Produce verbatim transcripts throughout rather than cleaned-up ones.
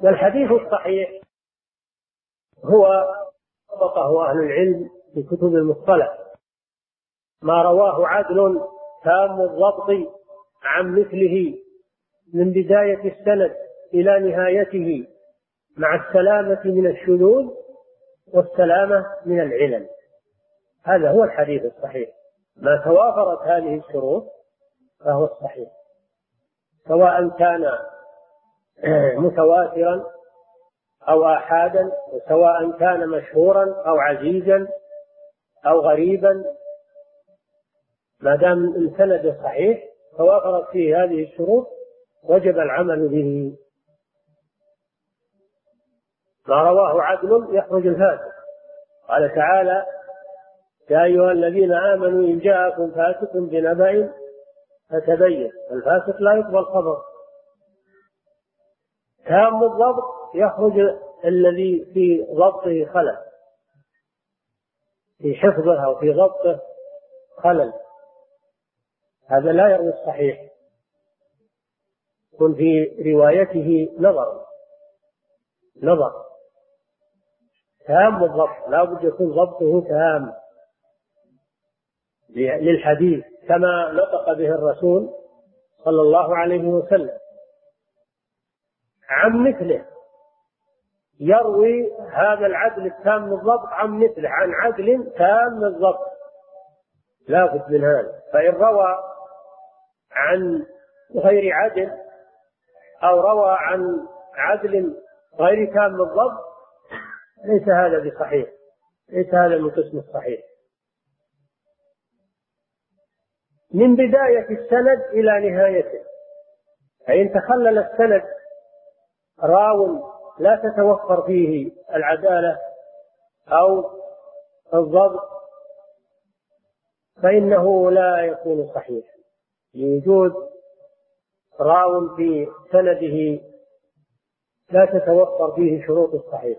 والحديث الصحيح هو طبقه أهل العلم في كتب المصطلح ما رواه عدل تام الضبط عن مثله من بداية السند إلى نهايته مع السلامة من الشذوذ والسلامة من العلل. هذا هو الحديث الصحيح، ما توافرت هذه الشروط فهو الصحيح، سواء كان متواترا أو آحادا، وسواء كان مشهورا أو عزيزا أو غريبا، ما دام السند صحيح توافرت فيه هذه الشروط وجب العمل به. ما رواه عدل يخرج الفاسق. قال تعالى: يا أيها الذين آمنوا إن جاءكم فاسق بنبأ فتبين. الفاسق لا يقبل خبر. تام الضبط يخرج الذي في ضبطه خلل، في حفظه أو في ضبطه خلل، هذا لا يروي الصحيح، يكون في روايته نظر نظر تام الضبط، لا بد يكون ضبطه تام للحديث كما نطق به الرسول صلى الله عليه وسلم. عن مثله يروي هذا العدل التام الضبط عن مثله، عن عدل تام الضبط، لا بد من هذا. فإن روى عن غير عدل أو روى عن عدل غير تام الضبط ليس هذا بصحيح، ليس هذا من قسم الصحيح. من بداية السند إلى نهايته، فإن تخلل السند راو لا تتوفر فيه العدالة أو الضبط فإنه لا يكون صحيح، لوجود راو في سنده لا تتوفر فيه شروط الصحيح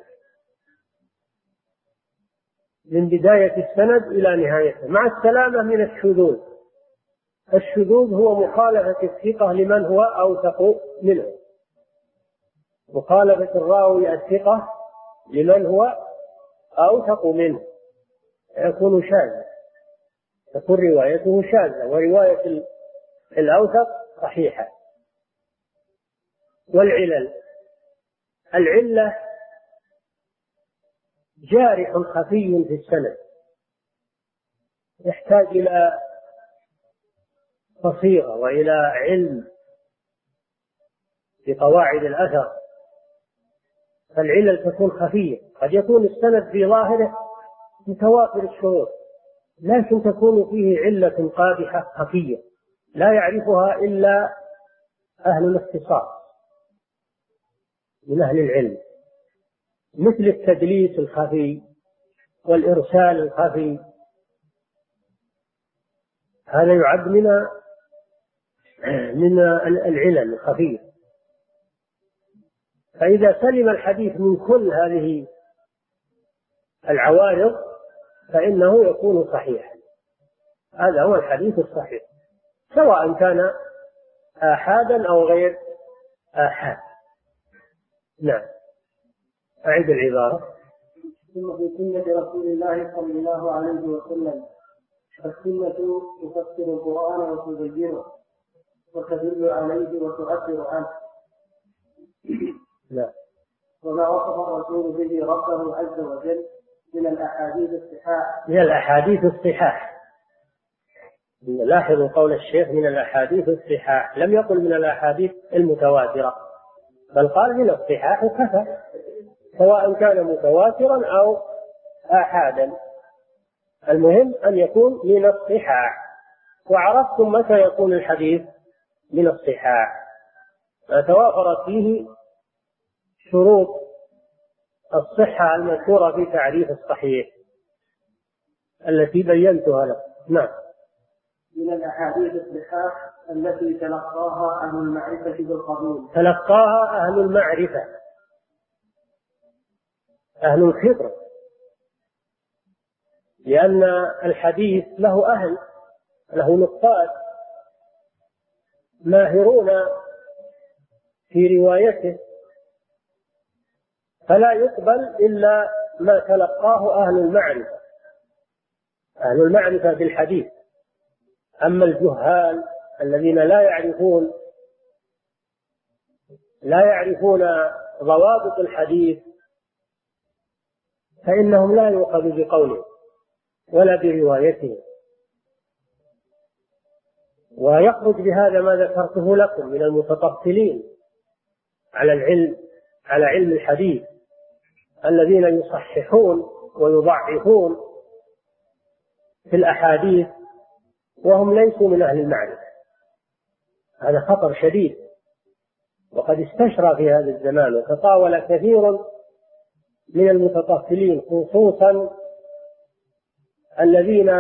من بداية السند إلى نهايته، مع السلامة من الشذوذ. الشذوذ هو مخالفة الثقة لمن هو أوثق منه، مخالفة الراوي الثقة لمن هو أوثق منه، يكون شاذا، تكون روايته شاذة، ورواية الأوثق صحيحة. والعلل، العلة جارح خفي في السند يحتاج إلى بصيرة وإلى علم بقواعد الأثر، فالعلل تكون خفية. قد يكون السند في ظاهره متوافر الشروط، لكن تكون فيه علة قادحة خفية لا يعرفها إلا أهل الاختصاص من أهل العلم، مثل التدليس الخفي والإرسال الخفي، هذا يعد من من العلل الخفية. فإذا سلم الحديث من كل هذه العوارض فإنه يكون صحيحا. هذا هو الحديث الصحيح، سواء كان آحادا أو غير آحاد. نعم، أعيد العبارة. ثم في سنة رسول الله صلى الله عليه وسلم: السنة تفسر القرآن وتبينه وتدل عليه وتؤثر عنه. لا. وما وصف الرسول به ربه عز وجل من الأحاديث الصحاح من الأحاديث الصحاح لاحظوا قول الشيخ من الأحاديث الصحاح، لم يقل من الأحاديث المتواترة، بل قال من الصحاح كفى، سواء كان متواترا أو آحادا، المهم أن يكون من الصحاح. وعرفتم متى يكون الحديث من الصحاح؟ ما توافرت فيه شروط الصحة المذكورة في تعريف الصحيح التي بينتها لك. نعم. من الأحاديث الصحاح التي تلقاها أهل المعرفة بالقبول. تلقاها أهل المعرفة، أهل الخبرة، لأن الحديث له أهل، له نقاد ماهرون في روايته، فلا يقبل إلا ما تلقاه أهل المعرفة أهل المعرفة بالحديث. أما الجهال الذين لا يعرفون لا يعرفون ضوابط الحديث فإنهم لا يؤخذ بقوله ولا بروايته. ويخرج بهذا ما ذكرته لكم من المتطفلين على العلم على علم الحديث الذين يصححون ويضعفون في الأحاديث وهم ليسوا من أهل المعرفة. هذا خطر شديد وقد استشرى في هذا الزمان وتطاول كثير من المتطفلين خصوصا الذين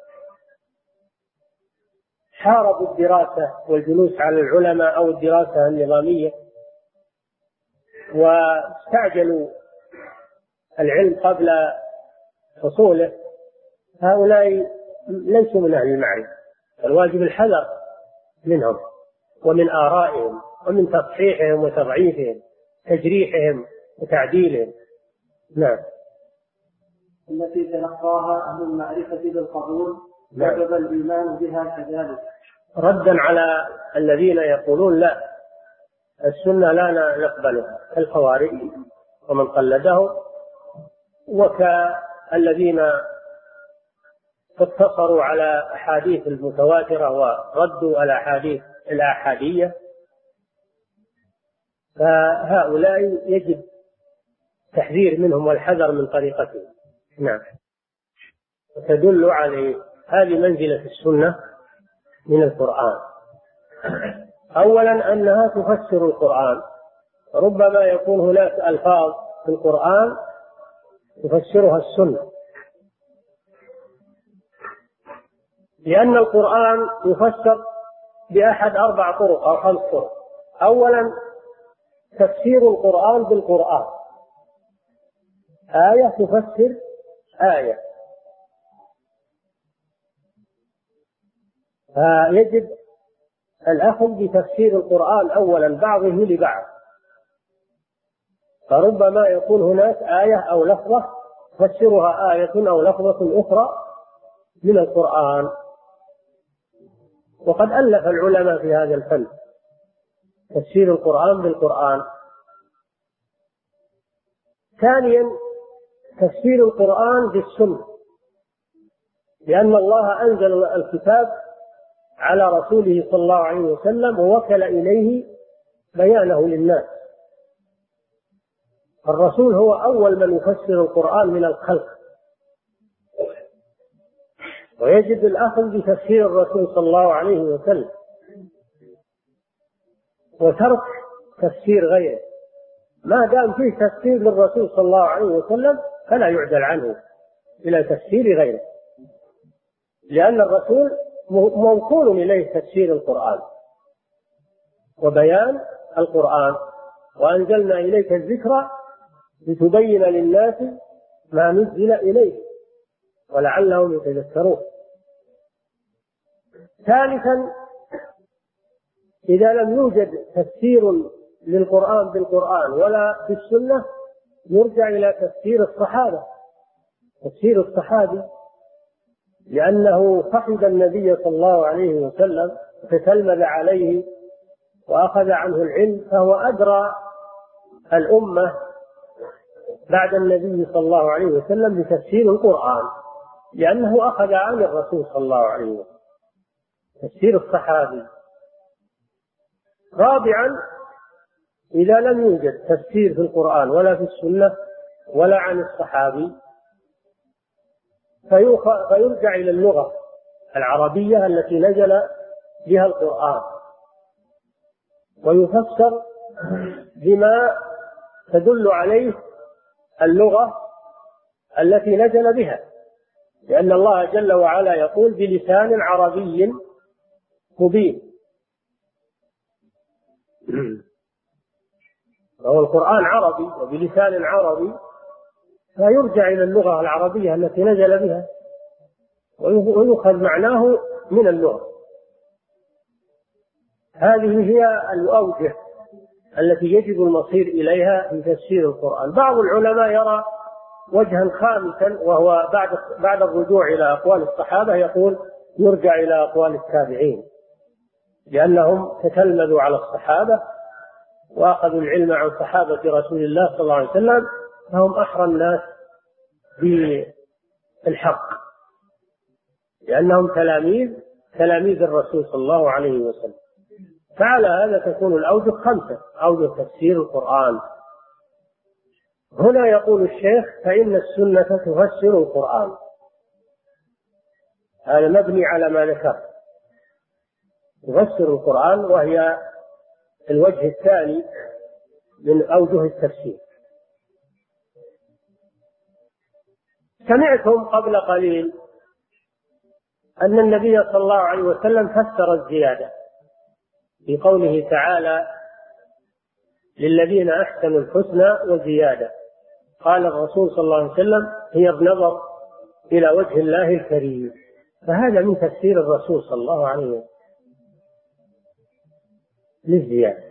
حاربوا الدراسة والجلوس على العلماء أو الدراسة النظامية واستعجلوا العلم قبل حصوله. هؤلاء ليسوا من أهل المعرفة. الواجب الحذر منهم ومن آرائهم ومن تصحيحهم وتضعيفهم تجريحهم وتعديلهم. نعم. التي تلقاها أهل المعرفة بالقبول وجب الإيمان بها كذلك. ردا على الذين يقولون لا السنة لا نقبلها الخوارج ومن قلده وكالذين اقتصروا على أحاديث المتواترة وردوا الأحاديث الآحادية. فهؤلاء يجب تحذير منهم والحذر من طريقتهم. نعم. تدل على هذه منزلة السنة من القرآن. أولا أنها تفسر القرآن. ربما يكون هناك ألفاظ في القرآن تفسرها السنة لأن القرآن يفسر بأحد أربع طرق أو خمس طرق. أولا تفسير القرآن بالقرآن. آية تفسر آية. فيجب الأخذ بتفسير القرآن أولا بعضه لبعض. فربما يكون هناك آية أو لفظة تفسرها آية أو لفظة أخرى من القرآن وقد ألف العلماء في هذا الفن تفسير القرآن بالقرآن. ثانيا تفسير القرآن بالسنة لأن الله أنزل الكتاب على رسوله صلى الله عليه وسلم ووكل إليه بيانه للناس. الرسول هو أول من يفسر القرآن من الخلق ويجب الأخذ بتفسير الرسول صلى الله عليه وسلم وترك تفسير غيره. ما دام فيه تفسير للرسول صلى الله عليه وسلم فلا يعدل عنه إلى تفسير غيره لأن الرسول موكول إليه تفسير القرآن وبيان القرآن. وأنزلنا إليك الذكر لتبين للناس ما نزل إليه ولعلهم يتذكرون. ثالثا إذا لم يوجد تفسير للقرآن بالقرآن ولا في السنة يرجع إلى تفسير الصحابة تفسير الصحابي لأنه صحب النبي صلى الله عليه وسلم فتلمذ عليه وأخذ عنه العلم فهو أدرى الأمة بعد النبي صلى الله عليه وسلم بتفسير القرآن لأنه أخذ عن الرسول صلى الله عليه وسلم تفسير الصحابي. رابعا إذا لم يوجد تفسير في القرآن ولا في السنة ولا عن الصحابي فيرجع إلى اللغة العربية التي نزل بها القرآن ويفسر بما تدل عليه اللغة التي نزل بها لأن الله جل وعلا يقول بلسان عربي مبين. وهو القرآن عربي وبلسان عربي فيرجع إلى اللغة العربية التي نزل بها ويؤخذ معناه من اللغة. هذه هي الأوجه التي يجب المصير إليها في تفسير القرآن. بعض العلماء يرى وجها خامسا، وهو بعد بعد الرجوع إلى أقوال الصحابة يقول يرجع إلى أقوال التابعين، لأنهم تتلمذوا على الصحابة وأخذوا العلم عن صحابة رسول الله صلى الله عليه وسلم، فهم أحرى الناس بالحق لأنهم تلاميذ تلاميذ الرسول صلى الله عليه وسلم. فعلى هذا تكون الأوجه خمسة، أوجه تفسير القرآن. هنا يقول الشيخ فإن السنة تفسر القرآن، هذا مبني على ما ذكر، تفسر القرآن، وهي الوجه الثاني من أوجه التفسير. سمعتم قبل قليل أن النبي صلى الله عليه وسلم فسر الزيادة في قوله تعالى للذين أحسنوا الحسنى وزيادة. قال الرسول صلى الله عليه وسلم هي النظر إلى وجه الله الكريم، فهذا من تفسير الرسول صلى الله عليه وسلم للزيادة.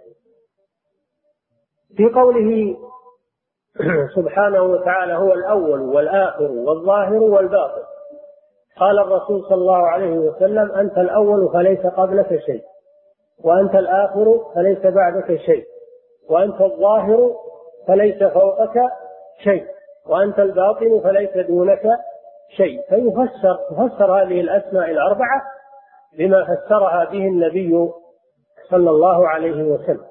في قوله سبحانه وتعالى هو الأول والآخر والظاهر والباطن، قال الرسول صلى الله عليه وسلم أنت الأول فليس قبلك شيء، وأنت الآخر فليس بعدك شيء، وأنت الظاهر فليس فوقك شيء، وأنت الباطن فليس دونك شيء. فيفسر تفسر هذه الأسماء الأربعة بما فسرها به النبي صلى الله عليه وسلم،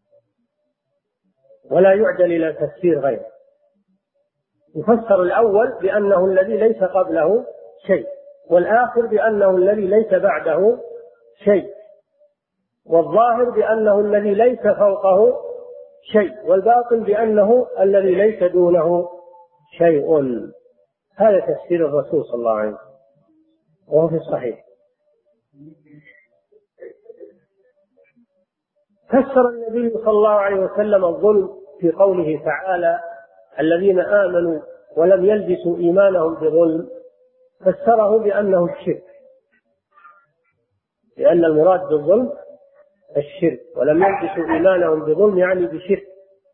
ولا يعدل إلى تفسير غيره. يفسر الأول بأنه الذي ليس قبله شيء، والآخر بأنه الذي ليس بعده شيء، والظاهر بأنه الذي ليس فوقه شيء، والباطن بأنه الذي ليس دونه شيء. هذا تفسير الرسول صلى الله عليه وسلم وهو في الصحيح. فسر النبي صلى الله عليه وسلم الظلم في قوله تعالى الذين آمنوا ولم يلبسوا إيمانهم بظلم، فسره بأنه الشرك، لأن المراد بالظلم الشرك، ولم يلبسوا إيمانهم بظلم يعني بشرك.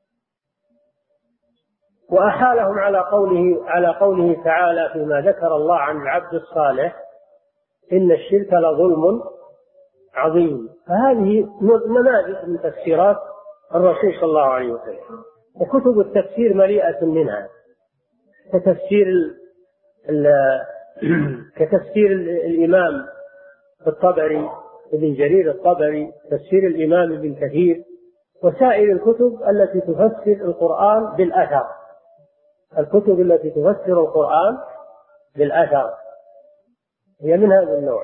وأحالهم على قوله على قوله تعالى فيما ذكر الله عن العبد الصالح إن الشرك لظلم عظيم. فهذه نماذج من تفسيرات الرسول صلى الله عليه وسلم، وكتب التفسير مليئة منها، كتفسير ال كتفسير الإمام الطبري ابن جرير الطبري، تفسير الإمام ابن كثير، وسائر الكتب التي تفسر القرآن بالأثر. الكتب التي تفسر القرآن بالأثر هي من هذا النوع،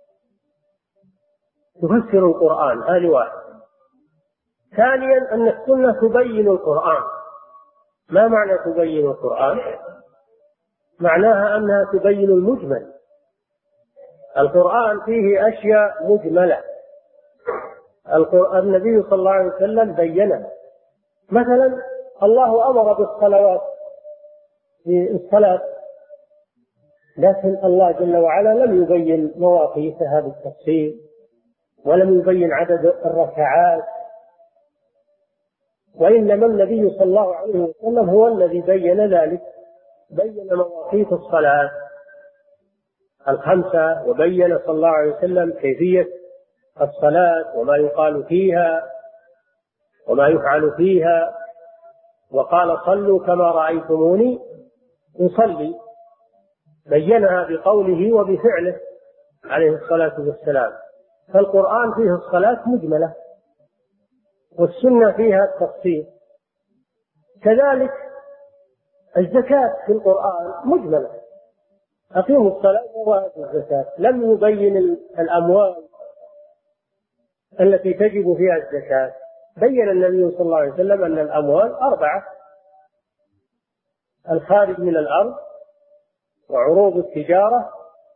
تفسر القرآن. هذه واحد. ثانيا أن السنة تبين القرآن. ما معنى تبين القرآن؟ معناها أنها تبين المجمل. القرآن فيه أشياء مجملة، النبي صلى الله عليه وسلم بينها. مثلا الله أمر بالصلوات في الصلاة، لكن الله جل وعلا لم يبين مواقيتها بالتفصيل، ولم يبين عدد الركعات، وإنما النبي صلى الله عليه وسلم هو الذي بين ذلك، بين مواقيت الصلاة الخمسة، وبين صلى الله عليه وسلم كيفية الصلاة وما يقال فيها وما يفعل فيها، وقال صلوا كما رأيتموني أصلي، بينها بقوله وبفعله عليه الصلاة والسلام. فالقرآن فيه الصلاة مجملة، والسنة فيها التفصيل. كذلك الزكاة في القرآن مجملة، أقيموا الصلاة وآتوا الزكاة. لم يبين الأموال التي تجب فيها الزكاة، بين النبي صلى الله عليه وسلم أن الأموال أربعة: الخارج من الأرض، وعروض التجارة،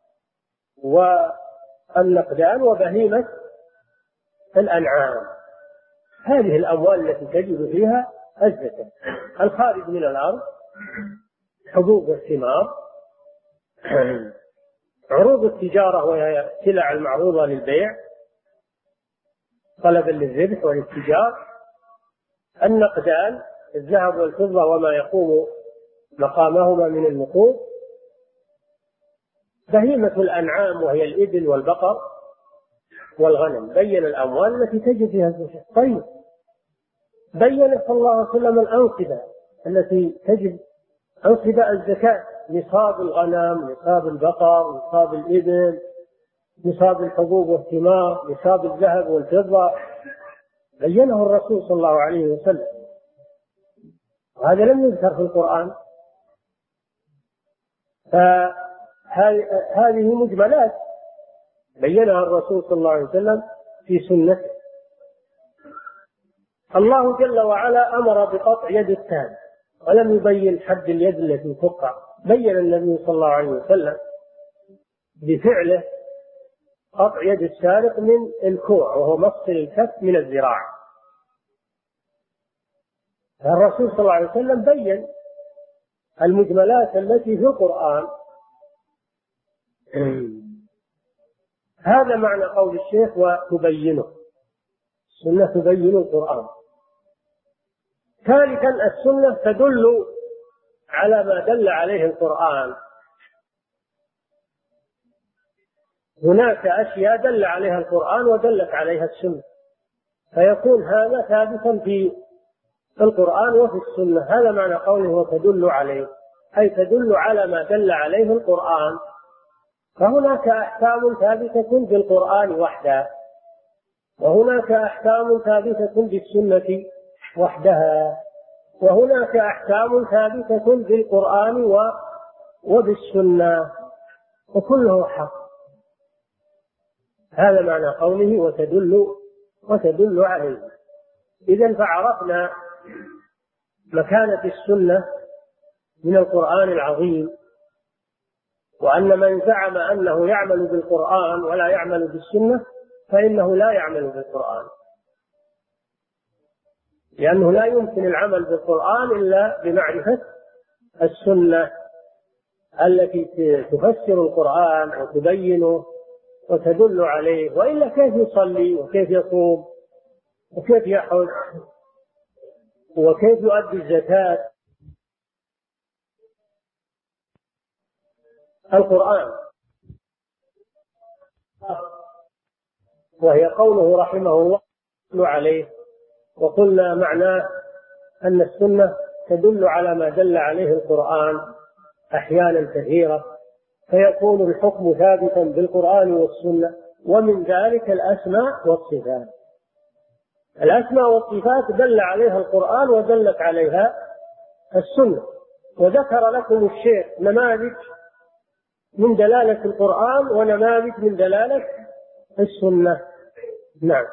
والنقدان، وبهيمة الأنعام. هذه الأموال التي تجب فيها الزكاة. الخارج من الأرض حبوب والثمار، عروض التجارة وهي السلع المعروضة للبيع طلبا للربح والاتجار، النقدان الذهب والفضة وما يقوم مقامهما من النقود، بهيمة الأنعام وهي الإبل والبقر والغنم، بين الأموال التي تجب فيها الزكاة. طيب بين صلى الله عليه وسلم الأنصبة التي تجب، أنصبة الزكاة، نصاب الغنم، نصاب البقر، نصاب الإبل، نصاب الحبوب والثمار، نصاب الذهب والفضة، بينه الرسول صلى الله عليه وسلم، وهذا لم يذكر في القرآن. فهذه مجملات بينها الرسول صلى الله عليه وسلم في سنته. الله جل وعلا أمر بقطع يد التام ولم يبين حد اليد التي تقطع، بين النبي صلى الله عليه وسلم بفعله قطع يد السارق من الكوع وهو مفصل الكف من الذراع. الرسول صلى الله عليه وسلم بين المجملات التي في القرآن. هذا معنى قول الشيخ وتبينه، السنة تبين القرآن. ثالثا السنة تدل على ما دل عليه القرآن. هناك أشياء دل عليها القرآن ودلت عليها السنة، فيكون هذا ثابتا في القرآن وفي السنة. هذا معنى قوله وتدل عليه، أي تدل على ما دل عليه القرآن. فهناك أحكام ثابتة بالقرآن وحده، وهناك أحكام ثابتة بالسنة وحدها، وهناك أحكام ثابتة بالقرآن وبالسنة، وكله حق. هذا معنى قوله وتدل وتدل عليه. إذن فعرفنا مكانة السنة من القرآن العظيم، وأن من زعم أنه يعمل بالقرآن ولا يعمل بالسنة فإنه لا يعمل بالقرآن، لأنه لا يمكن العمل بالقرآن إلا بمعرفة السنة التي تفسر القرآن وتبينه وتدل عليه، وإلا كيف يصلي وكيف يصوم وكيف يحج وكيف يؤدي الزكاة؟ القرآن، وهي قوله رحمه الله عليه. وقلنا معناه أن السنة تدل على ما دل عليه القرآن أحيانا كثيرة، فيكون الحكم ثابتا بالقرآن والسنة. ومن ذلك الأسماء والصفات. الأسماء والصفات دل عليها القرآن ودلت عليها السنة، وذكر لكم الشيخ نماذج من دلالة القرآن ونماذج من دلالة السنة. نعم.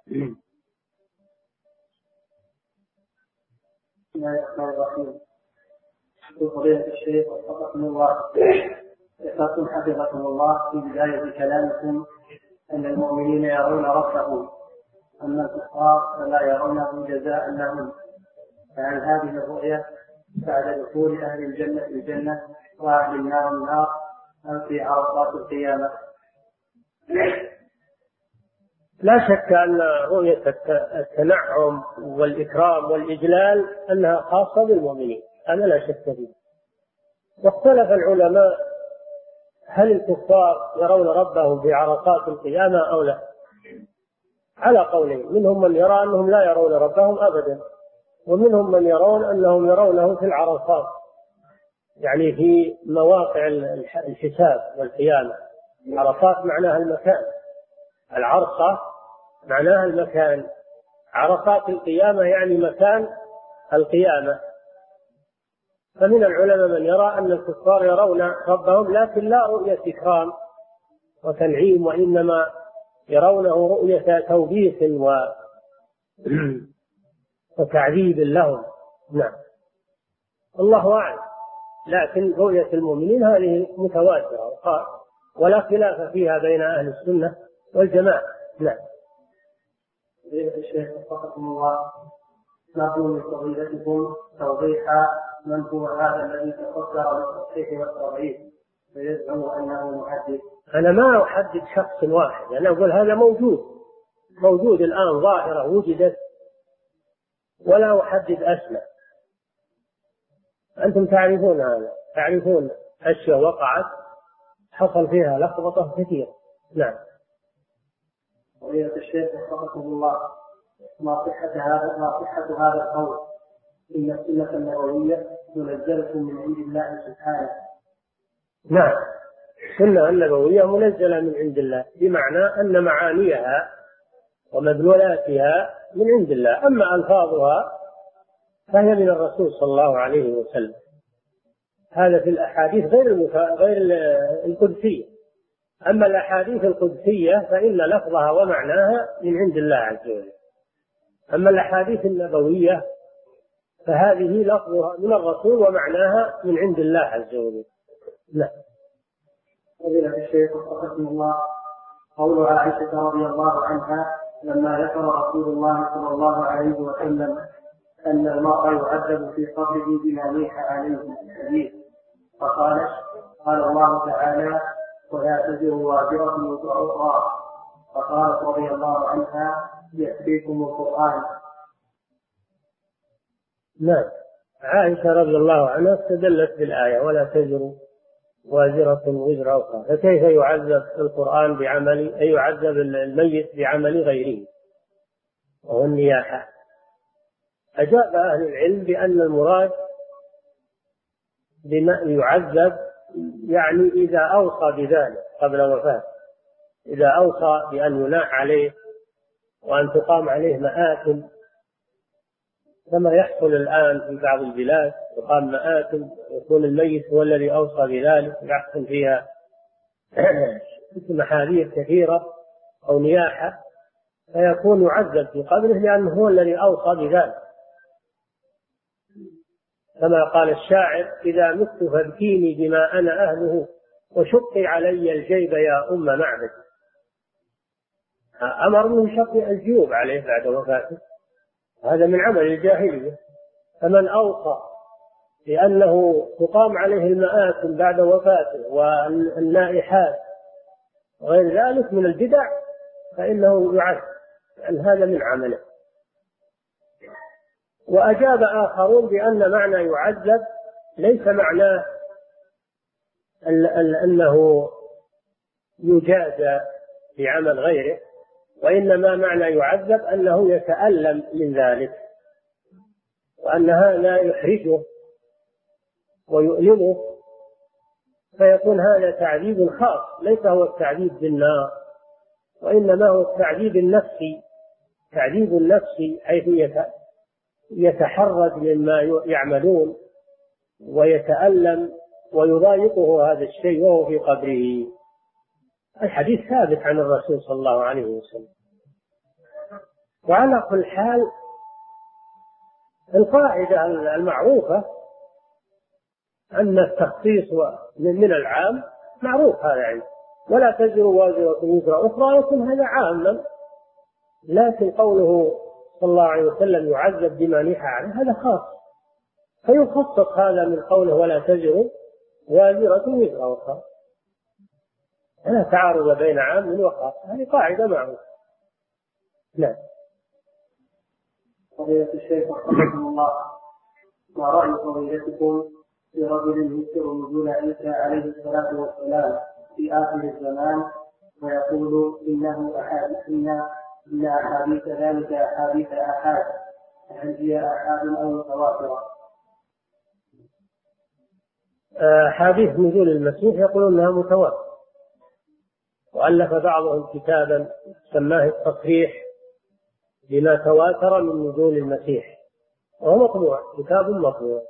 بسم الله الرحمن الرحيم. فضيلة الشيخ وفقكم الله، ذكرتم حفظكم الله في بداية كلامكم أن المؤمنين يرون ربهم، أما الكفار فلا يرونه جزاء لهم، فعن هذه الرؤية بعد دخول أهل الجنة الجنة وأهل النار النار أم في عرصات القيامة؟ لا شك أن رؤية التنعم والإكرام والإجلال أنها خاصة بالمؤمنين، أنا لا شك فيه. واختلف العلماء هل الكفار يرون ربهم في عرصات القيامة أو لا، على قولين: منهم من يرى أنهم لا يرون ربهم أبدا، ومنهم من يرون أنهم يرونه في العرصات، يعني في مواقع الحساب والقيامة. عرصات معناها المكان، العرصة معناها المكان، عرصات القيامة يعني مكان القيامة. فمن العلماء من يرى أن الكفار يرون ربهم لكن لا رؤية إكرام وتنعيم، وإنما يرونه رؤية توبيخ وتعذيب لهم. نعم، الله أعلم. لكن رؤية المؤمنين هذه متواترة ولا خلاف فيها بين أهل السنة والجماعة. نعم. الشيخ وفقكم الله، نرجو من فضيلتكم توضيح من هو هذا الذي تفكر بالتصحيح والتضعيف ويزعم أنه محدث. أنا ما أحدد شخص واحد، أنا أقول هذا موجود موجود الآن، ظاهرة وجدت ولا أحدد أسماء. أنتم تعرفون هذا، تعرفون أشياء وقعت حصل فيها لخبطة كثيرة. نعم. فضيلة الشيخ وفقكم الله، ما صحة هذا ما صحة هذا القول إن السنة النبوية منزلة من عند الله سبحانه؟ نعم، السنة النبوية منزلة من عند الله، بمعنى أن معانيها ومدلولاتها من عند الله، أما ألفاظها فهي من الرسول صلى الله عليه وسلم. هذا في الأحاديث غير المفا... غير القدسية. أما الأحاديث القدسية فإن لفظها ومعناها من عند الله عز وجل. أما الأحاديث النبوية فهذه لفظها من الرسول ومعناها من عند الله عز وجل. لا. فضيلة الشيخ وفقكم الله، قول عائشة رضي الله عنها لما ذكر رسول الله صلى الله عليه وسلم أن المرء يعذب في قبره بما نيح عليه الحديث، فقال قال الله تعالى ولا تزر وازرة وزر أخرى، فقالت رضي الله عنها يكفيكم القرآن. نعم، عائشة رضي الله عنها استدلت بالآية ولا تزر وازرة وزر أخرى، فكيف يعذب القرآن بعمل أي يعذب الميت بعمل غيره وهو النياحة؟ أجاب أهل العلم بأن المراد بما يعذب يعني إذا أوصى بذلك قبل وفاته، إذا أوصى بأن يناح عليه وأن تقام عليه مآتم كما يحصل الآن في بعض البلاد، تقام مآتم يكون الميت هو الذي أوصى بذلك، يحصل فيها محاذير كثيرة أو نياحة، فيكون يعذب في قبره لأنه هو الذي أوصى بذلك، كما قال الشاعر إذا مت فابكيني بما أنا أهله وشقي علي الجيب يا أم معبد. أمر من شق الجيوب عليه بعد وفاته، هذا من عمل الجاهلية. فمن أوصى بأنه تقام عليه المآتم بعد وفاته والنائحات وغير ذلك من البدع فإنه يعذب، لأن هذا من عمله. وأجاب آخرون بأن معنى يعذب ليس معناه أنه يجازى بعمل غيره، وإنما معنى يعذب أنه يتألم من ذلك، وأن هذا يحرجه ويؤلمه، فيكون هذا تعذيب خاص ليس هو التعذيب بالنار، وإنما هو التعذيب النفسي، تعذيب النفسي حيث يتحرج مما يعملون ويتألم ويضايقه هذا الشيء وهو في قبره. الحديث ثابت عن الرسول صلى الله عليه وسلم. وعلى كل حال القاعدة المعروفة أن التخصيص من العام معروف هذا يعني، ولا تزر وازرة وزر أخرى، يكون هذا عاما، لكن قوله صلى الله عليه وسلم يعذب بما نيح عليه هذا خاص، فيخصص هذا من قوله ولا تزر وازرة وزر أخرى. لا تعارض بين عام وخاص، هذه قاعدة معروفة. نعم. فضيلة الشيخ رحمه الله، ما رأي فضيلتكم في رجل يذكر نزول عيسى عليه الصلاة والسلام في آخر الزمان ويقول إنه أحاديث إن أحاديث ذلك أحاديث آحاد، هل هي آحاد أو متواترة؟ أحاديث نزول المسيح يقولون أنها متواترة، وألف بعضهم كتابا سماه التصريح بما تواتر من نزول المسيح، وهو مطبوع، كتاب مطبوع.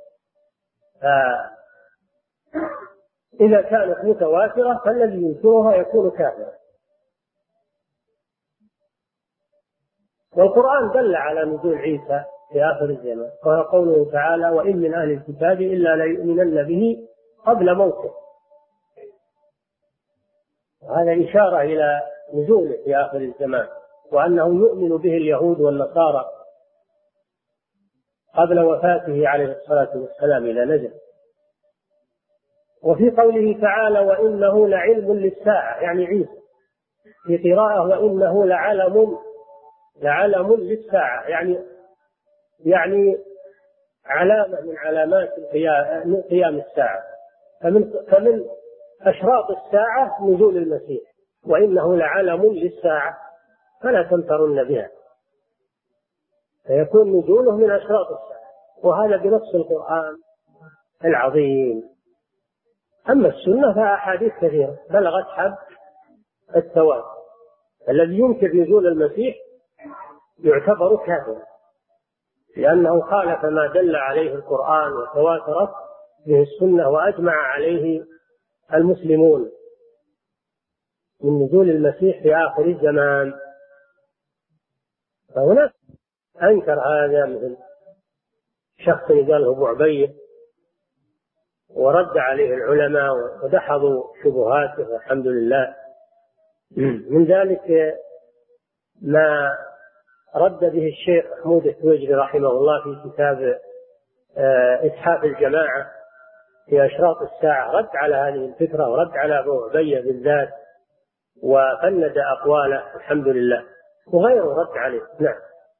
فإذا كانت متواترة فالذي ينكرها يكون كافرا. والقرآن دل على نزول عيسى في آخر الزمان، وهو قوله تعالى وإن من أهل الكتاب إلا ليؤمنن به قبل موته، وهذا إشارة إلى نزوله في آخر الزمان، وأنه يؤمن به اليهود والنصارى قبل وفاته عليه الصلاة والسلام إلى نزل. وفي قوله تعالى وإنه لعلم للساعة يعني عيسى، في قراءة وإنه لعلم لعلم للساعة يعني يعني علامة من علامات قيام الساعة. فمن, فمن أشراط الساعة نزول المسيح، وإنه لعلم للساعة فلا تمترن بها، فيكون نزوله من أشراط الساعة، وهذا بنص القرآن العظيم. أما السنة فأحاديث كثيرة بلغت حد الثواب. الذي ينكر نزول المسيح يعتبر كافرا، لأنه خالف ما دل عليه القرآن وتواترت به السنة وأجمع عليه المسلمون من نزول المسيح في آخر الزمان. فهناك أنكر هذا مثل شخص قال أبو عبيد، ورد عليه العلماء ودحضوا شبهاته والحمد لله. من ذلك ما رد به الشيخ محمود التويجري رحمه الله في كتاب إتحاف الجماعة في أشراط الساعة، رد على هذه الفكرة ورد على أبو عبيد بالذات وفند أقواله الحمد لله، وغيره رد عليه. نعم.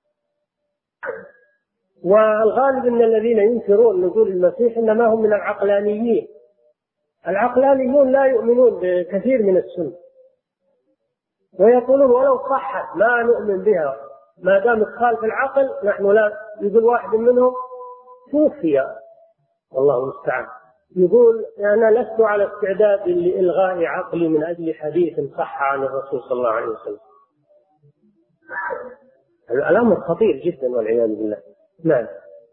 والغالب أن الذين ينكرون نزول المسيح إنما هم من العقلانيين. العقلانيون لا يؤمنون بكثير من السنة، ويقولون ولو صحت ما نؤمن بها ما دامت خالف العقل نحن لا. يقول واحد منهم توفي والله المستعان، يقول أنا لست على استعداد لإلغاء عقلي من أجل حديث صح عن الرسول صلى الله عليه وسلم. الأمر خطير جدا والعياذ بالله. نعم.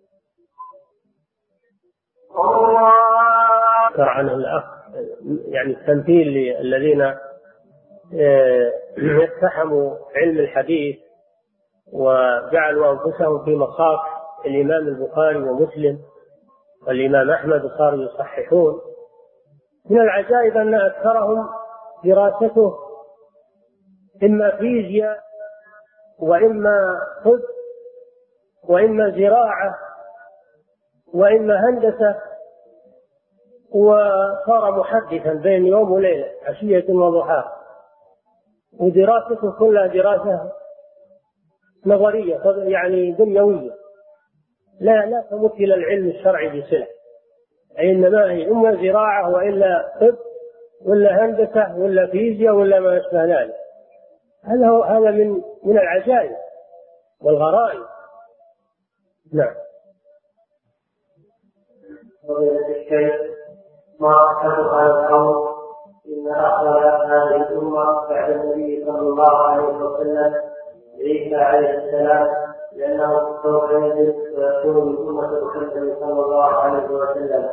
ذكر عنه الأخ يعني التمثيل للذين يتفهموا علم الحديث وجعلوا أنفسهم في مصاف الإمام البخاري ومسلم والإمام أحمد وصاروا يصححون. من العجائب أن أكثرهم دراسته إما فيزياء وإما طب وإما زراعة وإما هندسة، وصار محدثا بين يوم وليلة عشية وضحاها، ودراسته كلها دراسة نظرية يعني دنيوية لا لا تمثل العلم الشرعي بصلة، أي إنما هي إما زراعة وإلا طب ولا هندسة ولا فيزياء ولا ما أشبه ذلك. هذا هذا من من العجائب والغرائب. نعم. ما أحد على القول إن أخبر هذه الأمة بعد النبي صلى الله عليه وسلم عيسى عليه السلام، لأنه سوف ينزل ويكون من أمة محمد صلى الله عليه وسلم.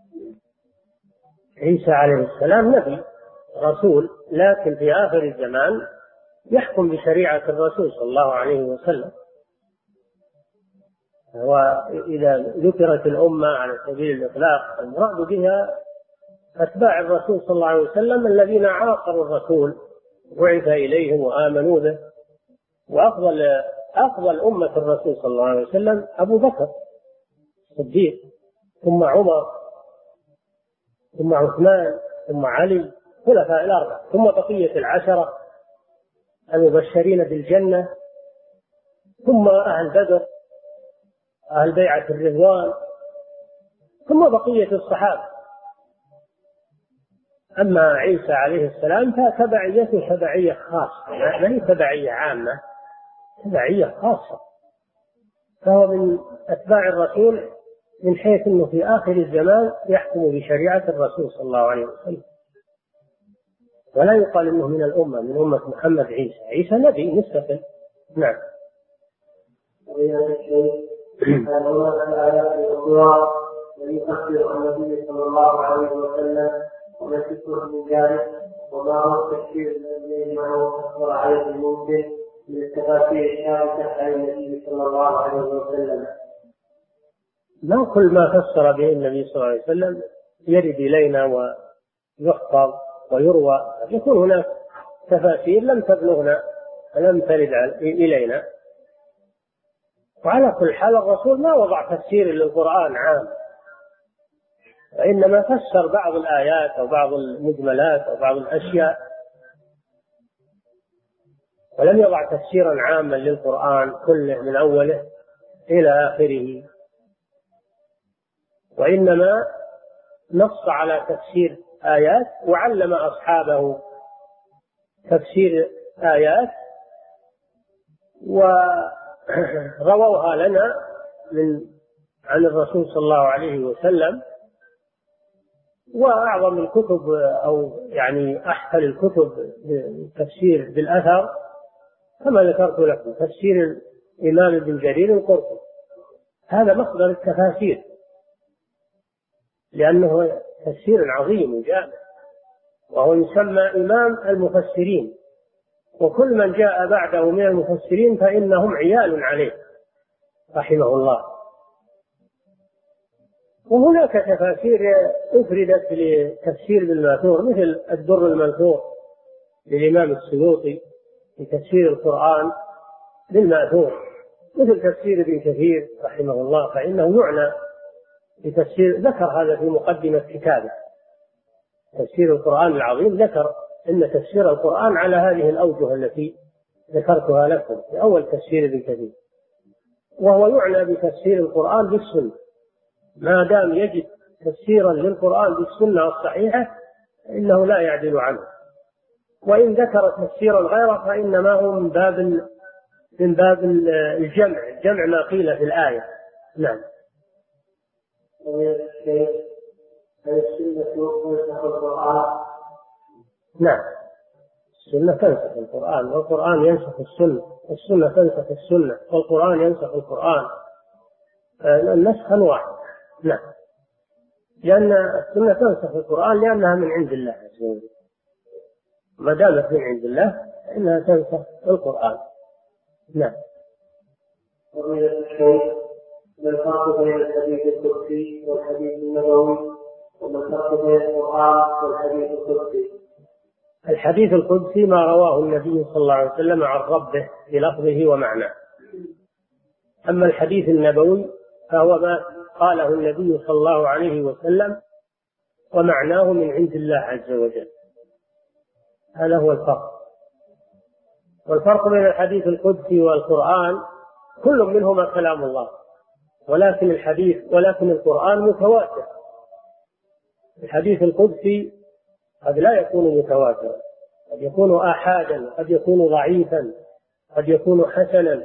عيسى عليه السلام نبي رسول، لكن في آخر الزمان يحكم بشريعة الرسول صلى الله عليه وسلم. وإذا ذكرت الأمة على سبيل الإطلاق المراد بها أتباع الرسول صلى الله عليه وسلم الذين عاصروا الرسول وبعث إليهم وآمنوا به. وأفضل أفضل أمة الرسول صلى الله عليه وسلم أبو بكر الصديق، ثم عمر، ثم عثمان، ثم علي، خلفاء الأربعة، ثم بقية العشرة المبشرين بالجنة، ثم أهل بدر، أهل بيعة الرضوان، ثم بقية الصحابة. أما عيسى عليه السلام فتبعيته تبعية خاصة، ما هي تبعية عامة، تبعية خاصة، فهو من أتباع الرسول من حيث أنه في آخر الزمان يحكم بشريعة الرسول صلى الله عليه وسلم، ولا يقال أنه من الأمة من أمة محمد عيسى. عيسى نبي مستقل. نعم. ويؤثر النبي صلى الله عليه وسلم ويكفر من ذلك، وما هو التشريع الذي معه أكثر عليه الممكن من التفاسير الشاملة عن النبي صلى الله عليه وسلم. ما كل ما فسر به النبي صلى الله عليه وسلم يرد إلينا ويحفظ ويروى، يكون هناك تفاسير لم تبلغنا لم ترد إلينا. وعلى كل حال الرسول ما وضع تفسير للقرآن عام، وإنما فسر بعض الآيات أو بعض المجملات أو بعض الأشياء، ولم يضع تفسيرا عاما للقرآن كله من أوله إلى آخره. وإنما نص على تفسير آيات وعلم أصحابه تفسير آيات ورووها لنا من عن الرسول صلى الله عليه وسلم. وأعظم الكتب أو يعني أحسن الكتب تفسير بالأثر كما ذكرت لكم تفسير الإمام ابن جرير القرطبي، هذا مصدر التفاسير لأنه تفسير عظيم وجامع، وهو يسمى إمام المفسرين، وكل من جاء بعده من المفسرين فإنهم عيال عليه رحمه الله. وهناك تفاسير أفردت لتفسير بالماثور مثل الدر المنثور للإمام السيوطي في تفسير القرآن بالماثور، مثل تفسير ابن كثير رحمه الله، فإنه يعنى بتفسير، ذكر هذا في مقدمة كتابه تفسير القرآن العظيم، ذكر أن تفسير القرآن على هذه الأوجه التي ذكرتها لكم في أول تفسير ابن كثير. وهو يعنى بتفسير القرآن بالسنة، ما دام يجد تفسيرا للقرآن بالسنة الصحيحة إنه لا يعدل عنه، وإن ذكر تفسيرا غيره فإنما هو من باب من باب الجمع جمع ما قيل في الآية. نعم. نعم، السنة تنسخ القرآن والقرآن ينسخ السنة، والسنة تنسخ السنة والقرآن ينسخ القرآن، النسخ أنواع. نعم، لأن السنة تنسخ القرآن لأنها من عند الله عز وجل، ما دامت من عند الله فإنها تنسخ القرآن. نعم. ومن الشيء ما الفرق بين الحديث القدسي والحديث النبوي، وما الفرق بين القرآن والحديث القدسي؟ الحديث القدسي ما رواه النبي صلى الله عليه وسلم عن ربه بلفظه ومعناه. أما الحديث النبوي فهو ما قاله النبي صلى الله عليه وسلم ومعناه من عند الله عز وجل، هذا هو الفرق. والفرق بين الحديث القدسي والقرآن كل منهما كلام الله، ولكن الحديث ولكن القرآن متواتر. الحديث القدسي قد لا يكون متواترا، قد يكون آحادا، قد يكون ضعيفا، قد يكون حسنا.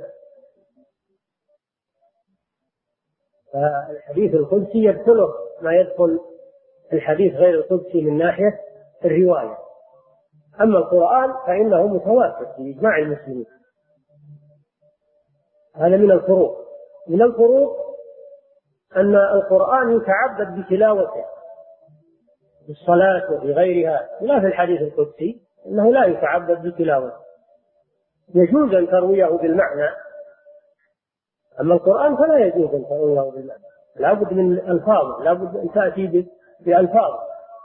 فالحديث القدسي يدخله ما يدخل الحديث غير القدسي من ناحية الرواية. أما القرآن فإنه متواتر بإجماع المسلمين. هذا من الفروق. من الفروق أن القرآن يتعبد بتلاوته بالصلاة وفي غيرها، لا في الحديث القدسي إنه لا يتعبد بتلاوته، يجوز أن ترويه بالمعنى. أما القرآن فلا يجوز أن ترويه بالمعنى، لا بد من الألفاظ، لا بد أن تأتي بألفاظ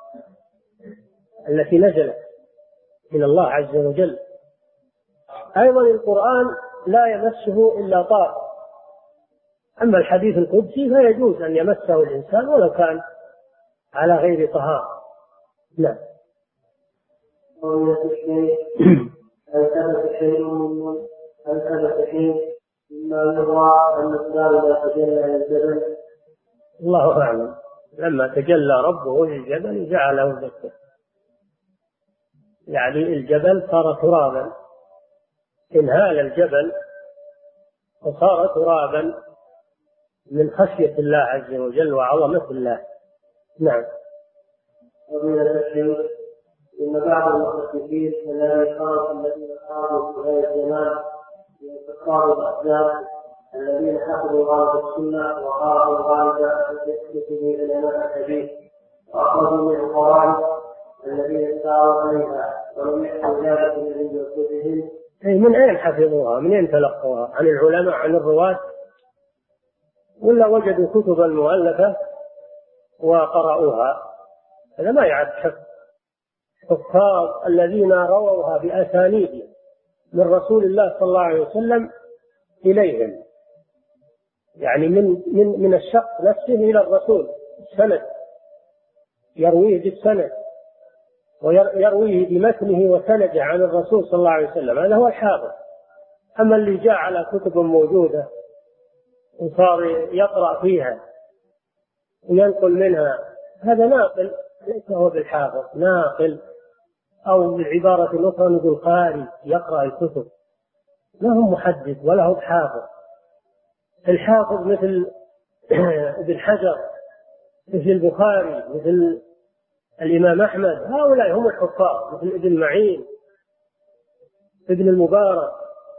التي نزلت من الله عز وجل. أيضا القرآن لا يمسه إلا طاهر، أما الحديث القدسي فيجوز أن يمسه الإنسان ولو كان على غير طهارة. نعم. هل ثبت شيء هل ثبت شيء مما يروى أن السائل تجلى على الجبل؟ الله أعلم. لما تجلى ربه للجبل جعله دكا، يعني الجبل صار ترابا، انهال الجبل وصار ترابا من خشية الله عز وجل وعظمة الله. نعم. ومن الشيء إن بعض المحدثين الذين خرجوا الذين خرجوا في هذا الزمان من كفار الأحزاب الذين حفظوا غالب السنة وقالوا غالب يثبت علماء الحديث، وأخرجوا من القواعد الذين ساروا عليها ولم يحفظوا ذلك من عند كتبهم. من أين حفظوها؟ من أين تلقوها؟ عن العلماء، عن الرواة، ولا وجدوا كتبا مؤلفة وقرأوها؟ هذا ما يعد حفظ. الحفاظ الذين رووها بأسانيد من رسول الله صلى الله عليه وسلم إليهم، يعني من من من الشخص نفسه إلى الرسول، السند يرويه بالسند ويرويه بمتنه وسنده عن الرسول صلى الله عليه وسلم، هذا هو الحافظ. أما اللي جاء على كتب موجودة وصار يقرأ فيها وينقل منها، هذا ناقل ليس هو بالحافظ، ناقل، أو بالعبارة الأخرى نقول قارئ يقرأ الكتب، لا هو محدث ولا هو حافظ. الحافظ مثل ابن حجر، مثل البخاري، مثل الإمام أحمد، هؤلاء هم الحفاظ، مثل ابن معين، ابن المبارك،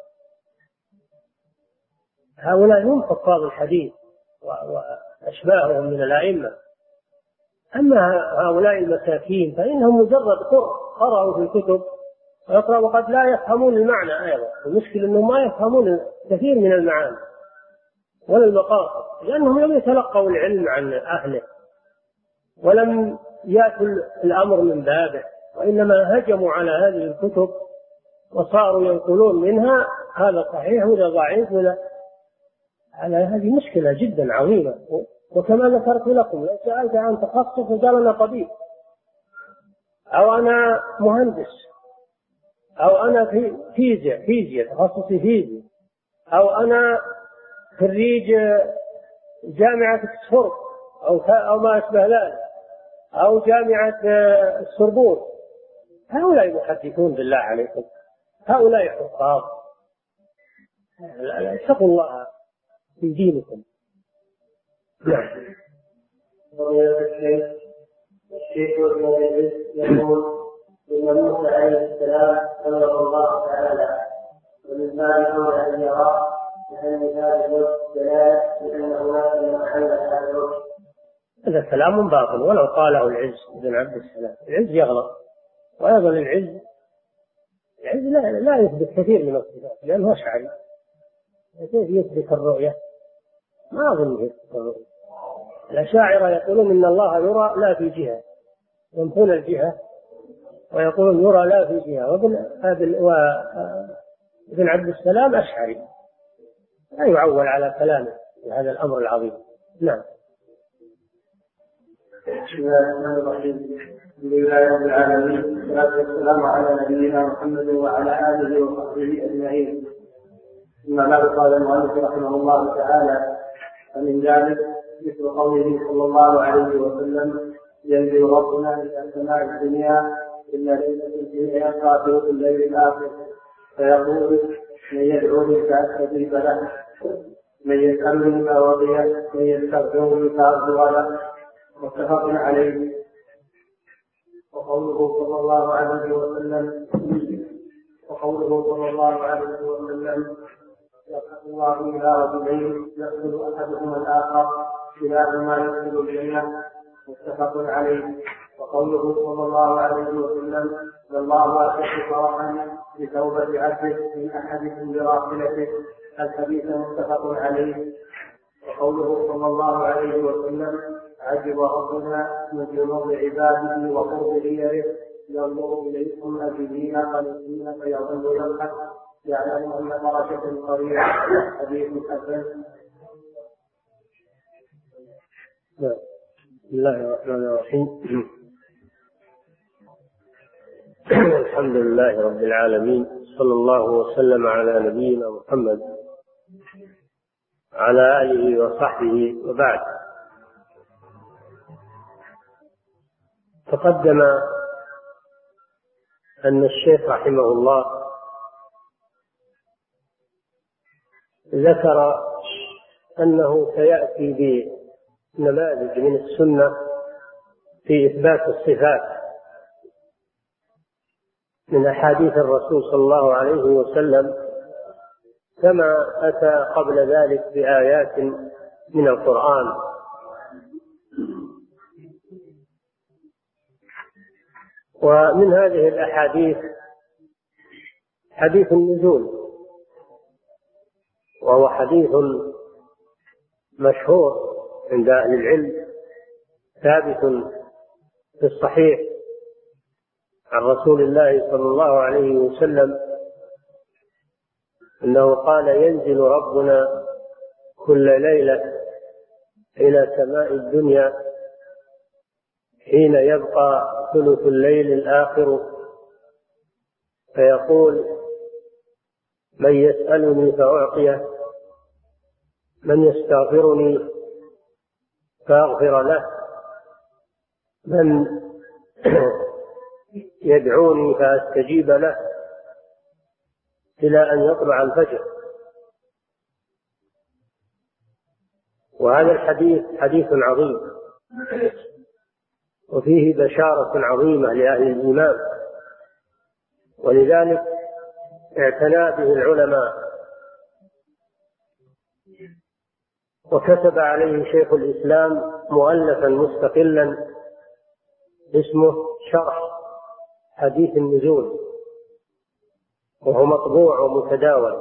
هؤلاء هم حفاظ الحديث وأشباههم من الأئمة. أما هؤلاء المساكين فإنهم مجرد قرأوا في الكتب ويقرأ وقد لا يفهمون المعنى أيضا. المشكلة أنهم ما يفهمون كثير من المعاني ولا المقاصد، لأنهم لم يتلقوا العلم عن أهله ولم يأكل الأمر من بابه، وإنما هجموا على هذه الكتب وصاروا ينقلون منها هذا صحيح ولا ضعيف ولا على. هذه مشكلة جدا عظيمة. وكما ذكرت لكم لو سألت عن تخصص وقال أنا طبيب، أو أنا مهندس، أو أنا في فيزياء فيزياء تخصصي فيزياء، أو أنا خريج جامعة اكسفورد أو أو ما أشبه ذلك، أو جامعة السوربون، هؤلاء محدثون بالله عليكم، هؤلاء حفاظ. اتقوا الله في دينكم. نعم. الشيخ ابن العز يقول إن موسى عليه السلام خلق الله تعالى، ومن باب أولى أن يرى أن هذا الوجه دلالة لأنه لا محل هذا الوجه. هذا كلام باطل ولو قاله العز بن عبد السلام. العز يغلط، وأيضا العز العز لا, لا يثبت كثير من الصفات لأنه أشعري، كيف يثبت الرؤية؟ ما أظن يثبت الرؤية. الأشاعرة يقولون إن الله يرى لا في جهة، ينفون الجهة ويقولون يرى لا في جهة. وابن عبد السلام أشعري، لا يعول على كلامه في هذا الأمر العظيم. نعم. بسم الله الرحمن الرحيم. الحمد لله رب العالمين، والصلاة والسلام على نبينا محمد وعلى آله وصحبه أجمعين. ثم بعد، قال المؤلف رحمه الله تعالى: ومن ذلك مثل قوله صلى الله عليه وسلم: ينزل ربنا إلى السماء الدنيا إلا ليلة فيها يبقى ثلث الليل الآخر فيقول: من يدعوني فأستجيب له، من يسألني فأعطيه، من يستغفرني فأغفر له. متفق عليه. وقوله صلى الله عليه وسلم وقوله صلى الله عليه وسلم: يبعث الله إلى رجلين يقتل أحدهما الآخر كلاهما يدخل الجنة. متفق عليه. وقوله صلى الله عليه وسلم: الله أشد فرحا بتوبة عبده من أحدكم براحلته. الحديث متفق عليه. وقوله صلى الله عليه وسلم: عجب ربنا من جنوب عباده وقرب دياره، ينظر إليكم أجلين قليلين فيظل يضحك يعلم أن فرجة قريبة. حديث حسن. بسم الله الرحمن الرحيم. الحمد لله رب العالمين، صلى الله وسلم على نبينا محمد على آله وصحبه، وبعد. تقدم أن الشيخ رحمه الله ذكر أنه سيأتي بنماذج من السنة في إثبات الصفات من أحاديث الرسول صلى الله عليه وسلم، كما أتى قبل ذلك بآيات من القرآن. ومن هذه الأحاديث حديث النزول، وهو حديث مشهور عند أهل العلم، ثابت في الصحيح عن رسول الله صلى الله عليه وسلم أنه قال: ينزل ربنا كل ليلة إلى سماء الدنيا حين يبقى ثلث الليل الآخر فيقول: من يسألني فأعطيه، من يستغفرني فأغفر له، من يدعوني فأستجيب له، إلى أن يطلع الفجر. وهذا الحديث حديث عظيم، وفيه بشارة عظيمة لأهل الإيمان، ولذلك اعتنى به العلماء، وكتب عليه شيخ الإسلام مؤلفا مستقلا اسمه شرح حديث النزول، وهو مطبوع ومتداول،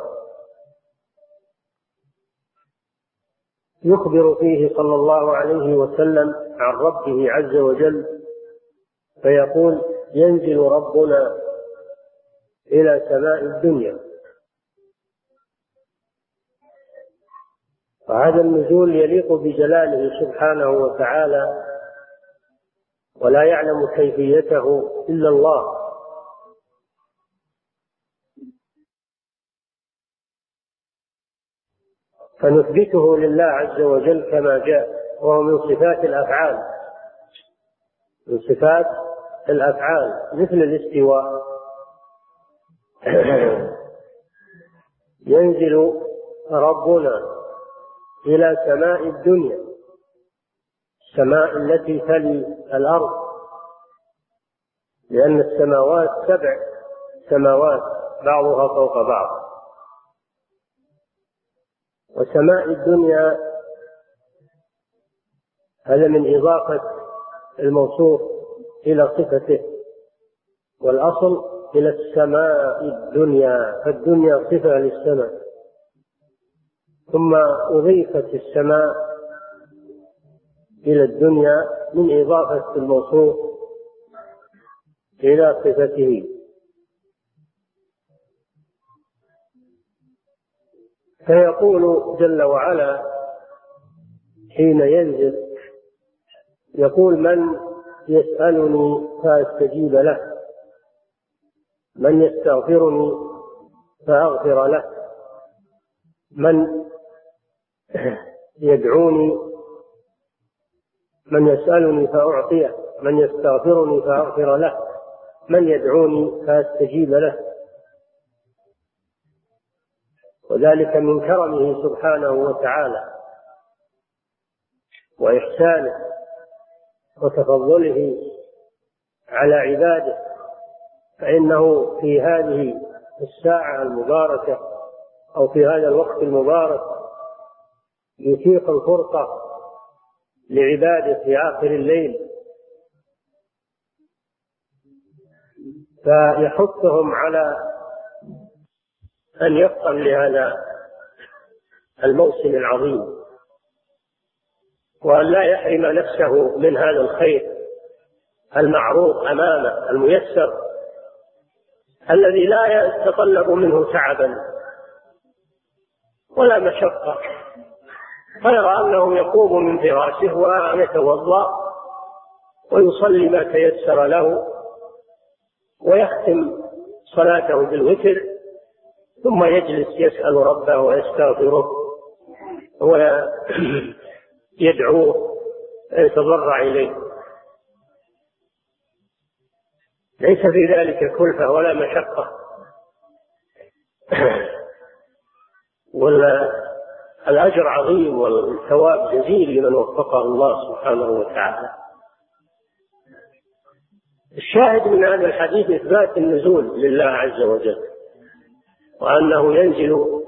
يخبر فيه صلى الله عليه وسلم عن ربه عز وجل، فيقول: ينزل ربنا إلى سماء الدنيا. وهذا النزول يليق بجلاله سبحانه وتعالى، ولا يعلم كيفيته إلا الله. فنثبته لله عز وجل كما جاء، وهو من صفات الأفعال، من صفات الأفعال مثل الاستواء. ينزل ربنا إلى سماء الدنيا، السماء التي تلي الأرض، لأن السماوات سبع سماوات بعضها فوق بعض، وسماء الدنيا هذا من إضافة الموصوف إلى صفته، والأصل إلى السماء الدنيا، فالدنيا صفة للسماء، ثم أضيفت السماء إلى الدنيا من إضافة الموصوف إلى صفته. فيقول جل وعلا حين ينزل، يقول: من يسألني فأستجيب له، من يستغفرني فأغفر له، من يدعوني، من يسألني فأعطيه، من يستغفرني فأغفر له، من يدعوني فأستجيب له. وذلك من كرمه سبحانه وتعالى وإحسانه وتفضله على عباده، فإنه في هذه الساعة المباركة أو في هذا الوقت المبارك يتيح الفرصة لعباده في آخر الليل، فيحثهم على أن يفطن لهذا الموسم العظيم، وأن لا يحرم نفسه من هذا الخير المعروض أمامه الميسر الذي لا يتطلب منه تعبا ولا مشقة، غير أنه يقوم من فراشه ويتوضأ ويصلي ما تيسر له ويختم صلاته بالوتر، ثم يجلس يسأل ربه ويستغفره ويدعوه ويتضرع إليه. ليس في ذلك كلفة ولا مشقة، والأجر عظيم والثواب جزيل لمن وفقه الله سبحانه وتعالى. الشاهد من هذا الحديث إثبات النزول لله عز وجل، وأنه ينزل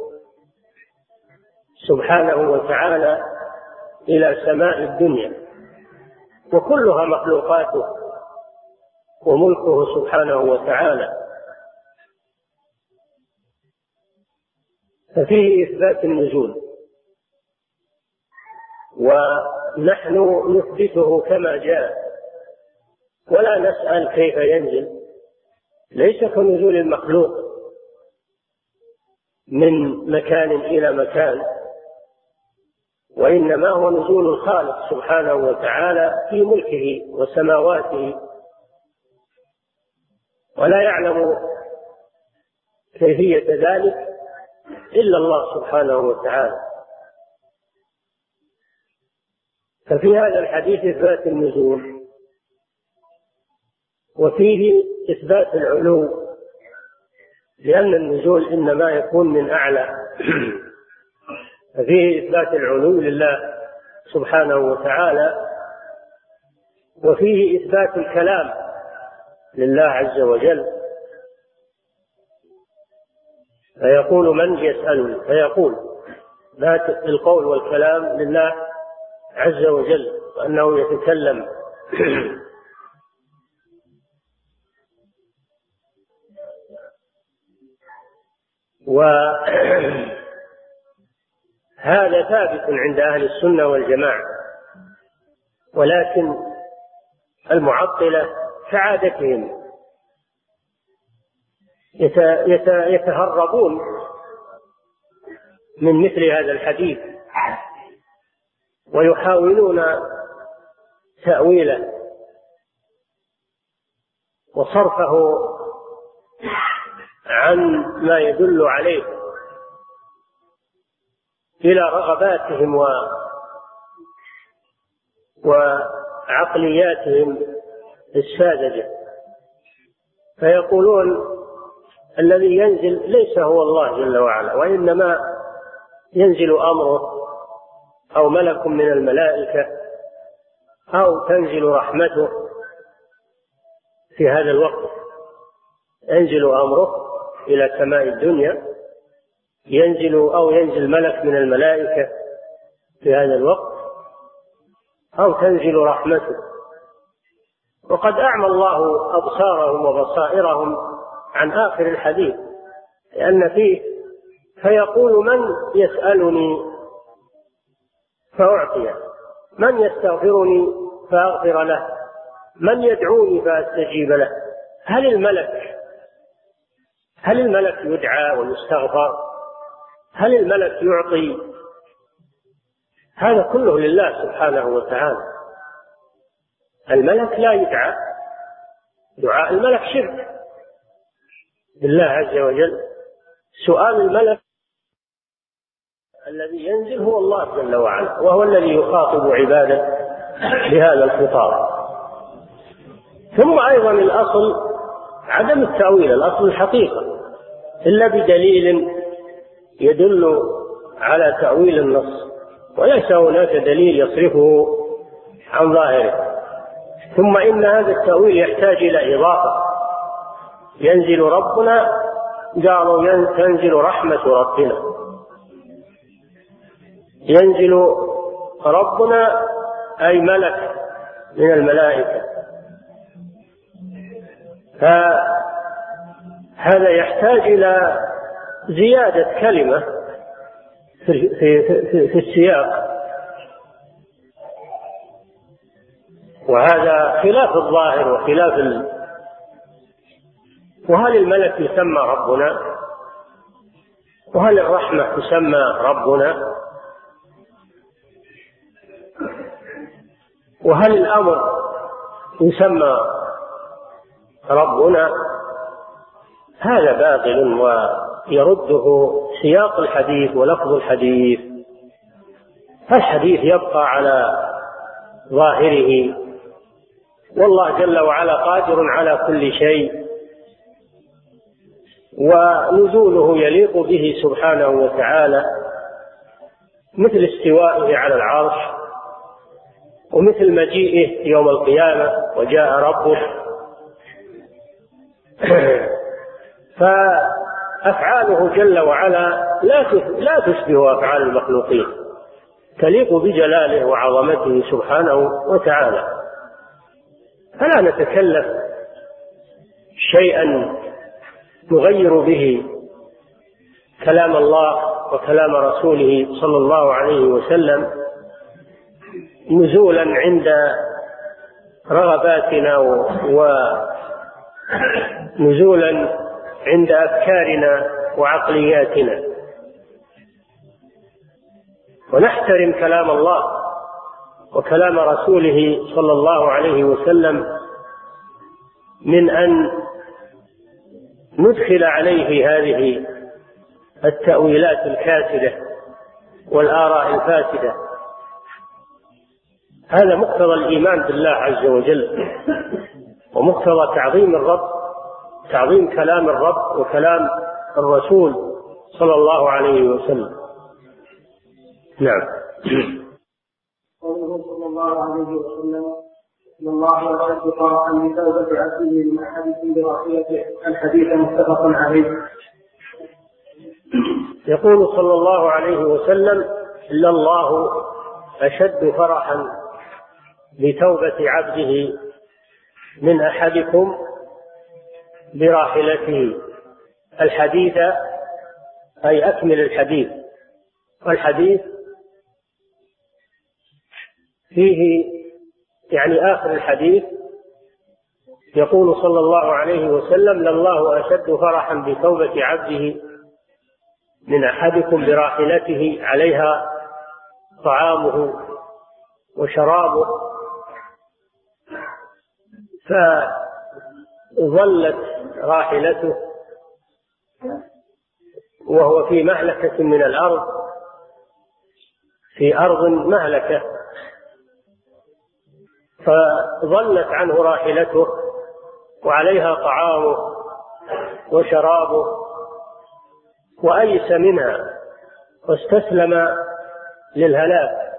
سبحانه وتعالى إلى سماء الدنيا، وكلها مخلوقاته وملكه سبحانه وتعالى، ففيه إثبات النزول، ونحن نثبته كما جاء ولا نسأل كيف ينزل. ليس كنزول المخلوق من مكان إلى مكان، وإنما هو نزول الخالق سبحانه وتعالى في ملكه وسماواته، ولا يعلم كيفية ذلك إلا الله سبحانه وتعالى. ففي هذا الحديث إثبات النزول، وفيه إثبات العلو، لأن النزول إنما يكون من أعلى. ففيه إثبات العلو لله سبحانه وتعالى، وفيه إثبات الكلام لله عز وجل. فيقول من يسألني، فيقول ذات القول والكلام لله عز وجل، وأنه يتكلم. وهذا ثابت عند أهل السنة والجماعة، ولكن المعطلة كعادتهم يتهربون من مثل هذا الحديث ويحاولون تأويله وصرفه عن ما يدل عليه إلى رغباتهم و وعقلياتهم الساذجة. فيقولون الذي ينزل ليس هو الله جل وعلا، وإنما ينزل أمره أو ملك من الملائكة أو تنزل رحمته في هذا الوقت. ينزل أمره إلى سماء الدنيا، ينزل أو ينزل ملك من الملائكة في هذا الوقت، أو تنزل رحمته. وقد أعمى الله أبصارهم وبصائرهم عن آخر الحديث، لأن فيه فيقول من يسألني فأعطيه، من يستغفرني فأغفر له، من يدعوني فأستجيب له. هل الملك هل الملك يدعى ويستغفر؟ هل الملك يعطي؟ هذا كله لله سبحانه وتعالى. الملك لا يدعى، دعاء الملك شرك بالله عز وجل. سؤال الملك الذي ينزل هو الله جل وعلا، وهو الذي يخاطب عباده بهذا الخطاب. ثم أيضا الأصل عدم التأويل، الأصل الحقيقة، إلا بدليل يدل على تأويل النص، وليس هناك دليل يصرفه عن ظاهره. ثم إن هذا التأويل يحتاج إلى إضافة. ينزل ربنا، قالوا تنزل رحمة ربنا. ينزل ربنا أي ملك من الملائكة. فهذا يحتاج إلى زيادة كلمة في, في, في, في السياق، وهذا خلاف الظاهر وخلاف ال... وهل الملك يسمى ربنا؟ وهل الرحمة تسمى ربنا؟ وهل الأمر يسمى ربنا؟ هذا باطل ويرده سياق الحديث ولفظ الحديث. فالحديث يبقى على ظاهره، والله جل وعلا قادر على كل شيء، ونزوله يليق به سبحانه وتعالى، مثل استوائه على العرش، ومثل مجيئه يوم القيامة وجاء ربه. فأفعاله جل وعلا لا تشبه أفعال المخلوقين، تليق بجلاله وعظمته سبحانه وتعالى. فلا نتكلف شيئا نغير به كلام الله وكلام رسوله صلى الله عليه وسلم نزولا عند رغباتنا ونزولا عند أفكارنا وعقلياتنا. ونحترم كلام الله وكلام رسوله صلى الله عليه وسلم من أن ندخل عليه هذه التأويلات الكاسدة والآراء الفاسدة هذا مقتضى الإيمان بالله عز وجل، ومقتضى تعظيم الرب، تعظيم كلام الرب وكلام الرسول صلى الله عليه وسلم. نعم. قوله صلى الله عليه وسلم إن الله يرد فرحا بتوبة عبده من أحدكم براحلته، الحديث متفق عليه. يقول صلى الله عليه وسلم إلا الله أشد فرحا بتوبة عبده من أحدكم براحلته. الحديث أي أكمل الحديث، والحديث فيه يعني آخر الحديث يقول صلى الله عليه وسلم لله أشد فرحا بتوبة عبده من أحدكم براحلته عليها طعامه وشرابه، فظلت راحلته وهو في مهلكة من الأرض، في أرض مهلكة، فظلت عنه راحلته وعليها طعامه وشرابه، وأيس منها واستسلم للهلاك،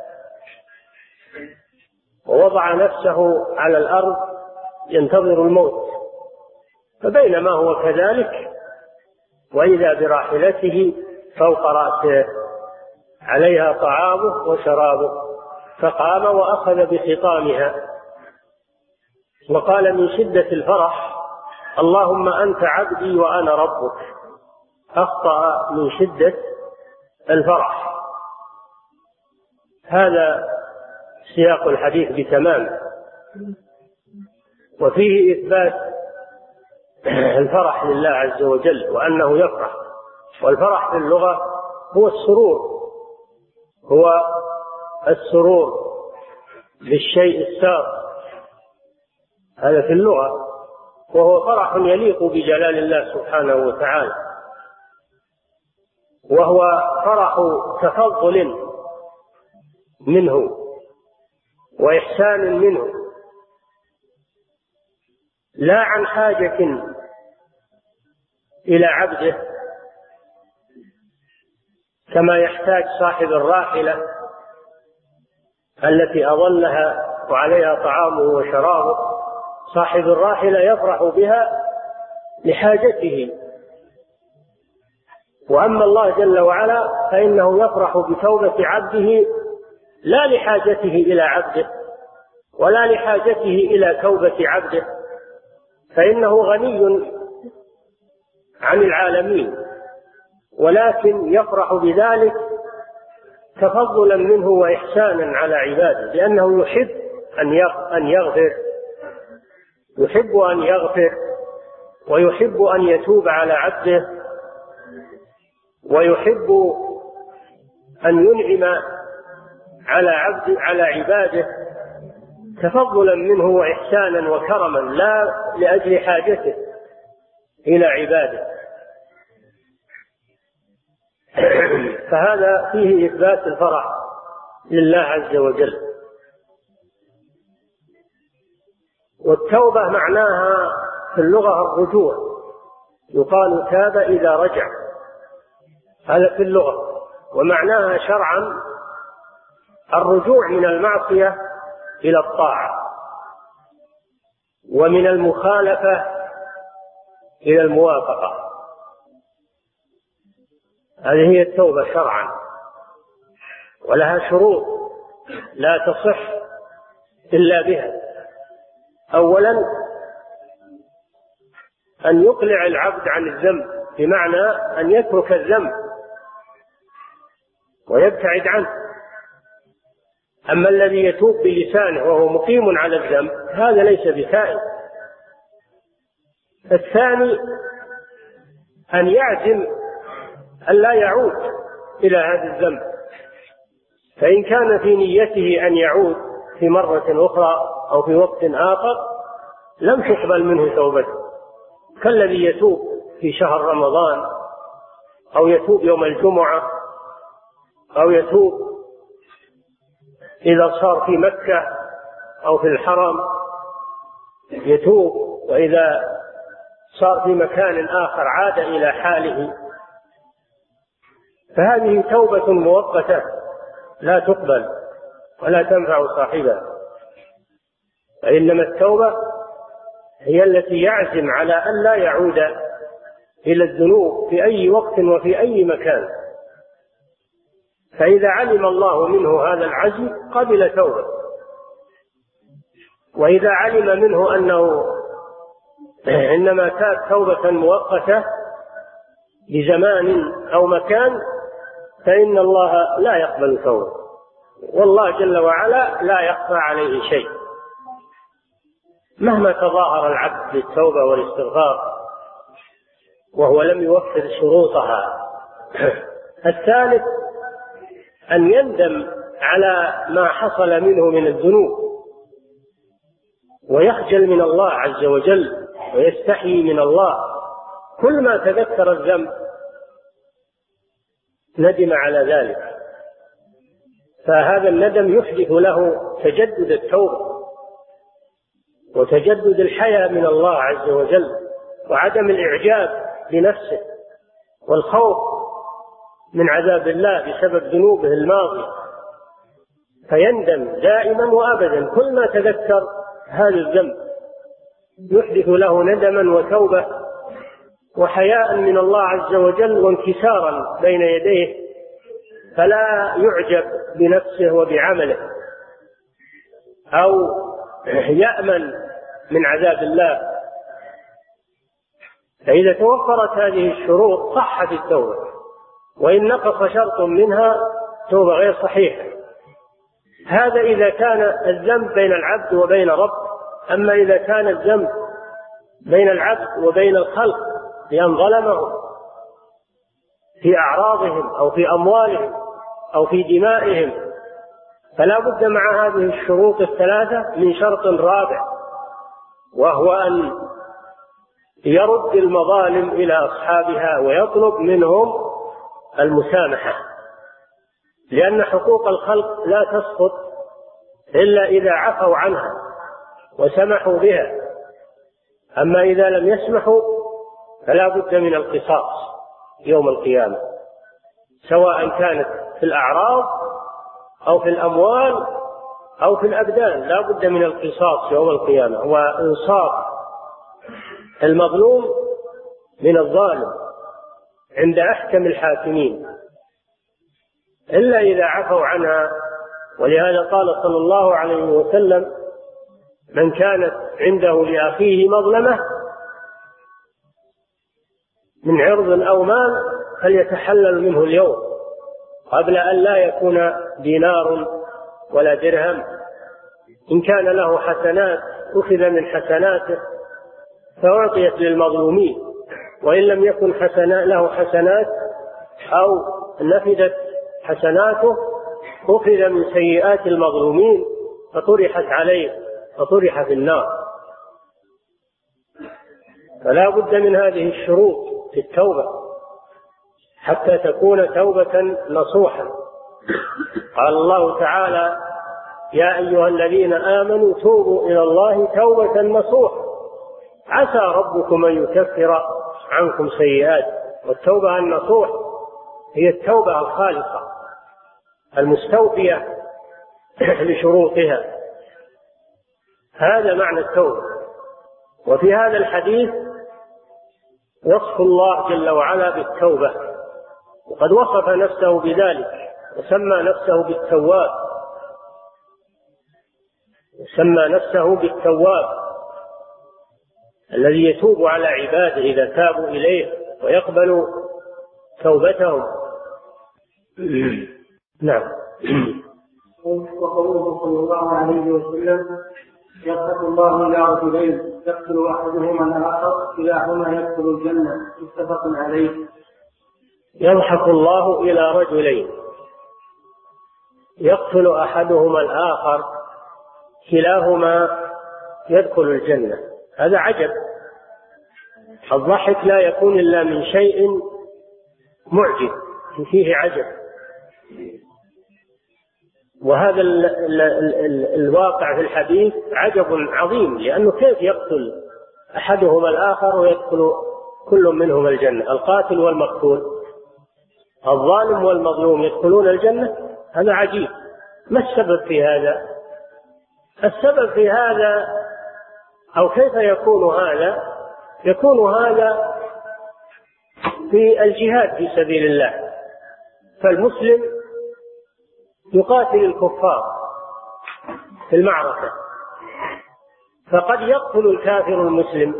ووضع نفسه على الأرض ينتظر الموت. فبينما هو كذلك وإذا براحلته فوق رأسه عليها طعامه وشرابه، فقام وأخذ بخطامها وقال من شدة الفرح اللهم أنت عبدي وأنا ربك. أخطأ من شدة الفرح. هذا سياق الحديث بتمام، وفيه إثبات الفرح لله عز وجل وأنه يفرح. والفرح في اللغة هو السرور، هو السرور بالشيء السار، هذا في اللغة، وهو فرح يليق بجلال الله سبحانه وتعالى، وهو فرح تفضل منه وإحسان منه، لا عن حاجة إلى عبده كما يحتاج صاحب الراحلة التي أظلها وعليها طعامه وشرابه. صاحب الراحلة يفرح بها لحاجته، وأما الله جل وعلا فإنه يفرح بتوبة عبده لا لحاجته إلى عبده ولا لحاجته إلى توبة عبده، فإنه غني عن العالمين، ولكن يفرح بذلك تفضلا منه وإحسانا على عباده، لأنه يحب أن يغفر، يحب أن يغفر ويحب أن يتوب على عبده، ويحب أن ينعم على عبد على عباده تفضلا منه وإحسانا وكرما، لا لأجل حاجته إلى عباده. فهذا فيه إثبات الفرح لله عز وجل. والتوبة معناها في اللغة الرجوع، يقال تاب إذا رجع، هذا في اللغة. ومعناها شرعا الرجوع من المعصية إلى الطاعة، ومن المخالفة إلى الموافقة. هذه هي التوبة شرعا، ولها شروط لا تصح إلا بها. أولا أن يقلع العبد عن الذنب، بمعنى أن يترك الذنب ويبتعد عنه. أما الذي يتوب بلسانه وهو مقيم على الذنب هذا ليس بتائب. الثاني أن يعزم أن لا يعود إلى هذا الذنب، فإن كان في نيته أن يعود في مرة أخرى أو في وقت آخر لم تقبل منه توبته، كالذي يتوب في شهر رمضان أو يتوب يوم الجمعة أو يتوب إذا صار في مكة أو في الحرم يتوب، وإذا صار في مكان آخر عاد إلى حاله، فهذه توبة مؤقتة لا تقبل ولا تنفع صاحبها. وإنما التوبة هي التي يعزم على أن لا يعود إلى الذنوب في أي وقت وفي أي مكان، فإذا علم الله منه هذا العزم قبل توبة. وإذا علم منه أنه إنما تاب توبة مؤقتة لزمان أو مكان فإن الله لا يقبل توبة، والله جل وعلا لا يخفى عليه شيء مهما تظاهر العبد بالتوبة والاستغفار وهو لم يوفر شروطها. الثالث أن يندم على ما حصل منه من الذنوب ويخجل من الله عز وجل ويستحيي من الله، كل ما تذكر الذنب ندم على ذلك، فهذا الندم يحدث له تجدد التوبة وتجدد الحياة من الله عز وجل وعدم الإعجاب بنفسه والخوف من عذاب الله بسبب ذنوبه الماضية، فيندم دائما وأبدا كل ما تذكر هذا الذنب يحدث له ندما وتوبة وحياء من الله عز وجل وانكسارا بين يديه، فلا يعجب بنفسه وبعمله أو يأمن من عذاب الله. فإذا توفرت هذه الشروط صحت التوبة، وإن نقص شرط منها توبة غير صحيحة. هذا إذا كان الذنب بين العبد وبين رب. أما إذا كان الذنب بين العبد وبين الخلق لأن ظلمهم في أعراضهم أو في أموالهم أو في دمائهم، فلا بد مع هذه الشروط الثلاثة من شرط رابع، وهو أن يرد المظالم إلى أصحابها ويطلب منهم المسامحة، لأن حقوق الخلق لا تسقط إلا إذا عفوا عنها وسمحوا بها. أما إذا لم يسمحوا فلا بد من القصاص يوم القيامة، سواء كانت في الأعراض أو في الأموال أو في الأبدان، لا بد من القصاص يوم القيامة وإنصاف المظلوم من الظالم عند أحكم الحاكمين، إلا إذا عفوا عنها. ولهذا قال صلى الله عليه وسلم: من كانت عنده لأخيه مظلمة من عرض أو مال فليتحلل منه اليوم قبل أن لا يكون دينار ولا درهم. إن كان له حسنات أخذ من حسناته فأعطيت للمظلومين، وإن لم يكن حسنا له حسنات أو نفدت حسناته أخذ من سيئات المظلومين فطرحت عليه فطرح في النار. فلا بد من هذه الشروط في التوبة حتى تكون توبة نصوحة. قال الله تعالى: يا أيها الذين آمنوا توبوا إلى الله توبة نصوحة عسى ربكم أن يكفر عنكم سيئات. والتوبة النصوح هي التوبة الخالصة المستوفية لشروطها، هذا معنى التوبة. وفي هذا الحديث وصف الله جل وعلا بالتوبة، وقد وصف نفسه بذلك وسمى نفسه بالتواب وسمى نفسه بالتواب الذي يتوب على عباده إذا تابوا إليه ويقبل توبتهم. نعم. وقوله صلى الله عليه وسلم: يضحك الله إلى رجلين يقتل أحدهما الآخر كلاهما يدخل الجنة، متفق عليه. يضحك الله إلى رجلين يقتل أحدهما الآخر كلاهما يدخل الجنة. هذا عجب. الضحك لا يكون إلا من شيء معجب فيه عجب. وهذا ال ال ال الواقع في الحديث عجب عظيم، لأنه كيف يقتل أحدهما الآخر ويدخل كل منهما الجنة؟ القاتل والمقتول، الظالم والمظلوم يدخلون الجنة؟ هذا عجيب. ما السبب في هذا؟ السبب في هذا أو كيف يكون هذا؟ يكون هذا في الجهاد في سبيل الله، فالمسلم يقاتل الكفار في المعركة، فقد يقتل الكافر المسلم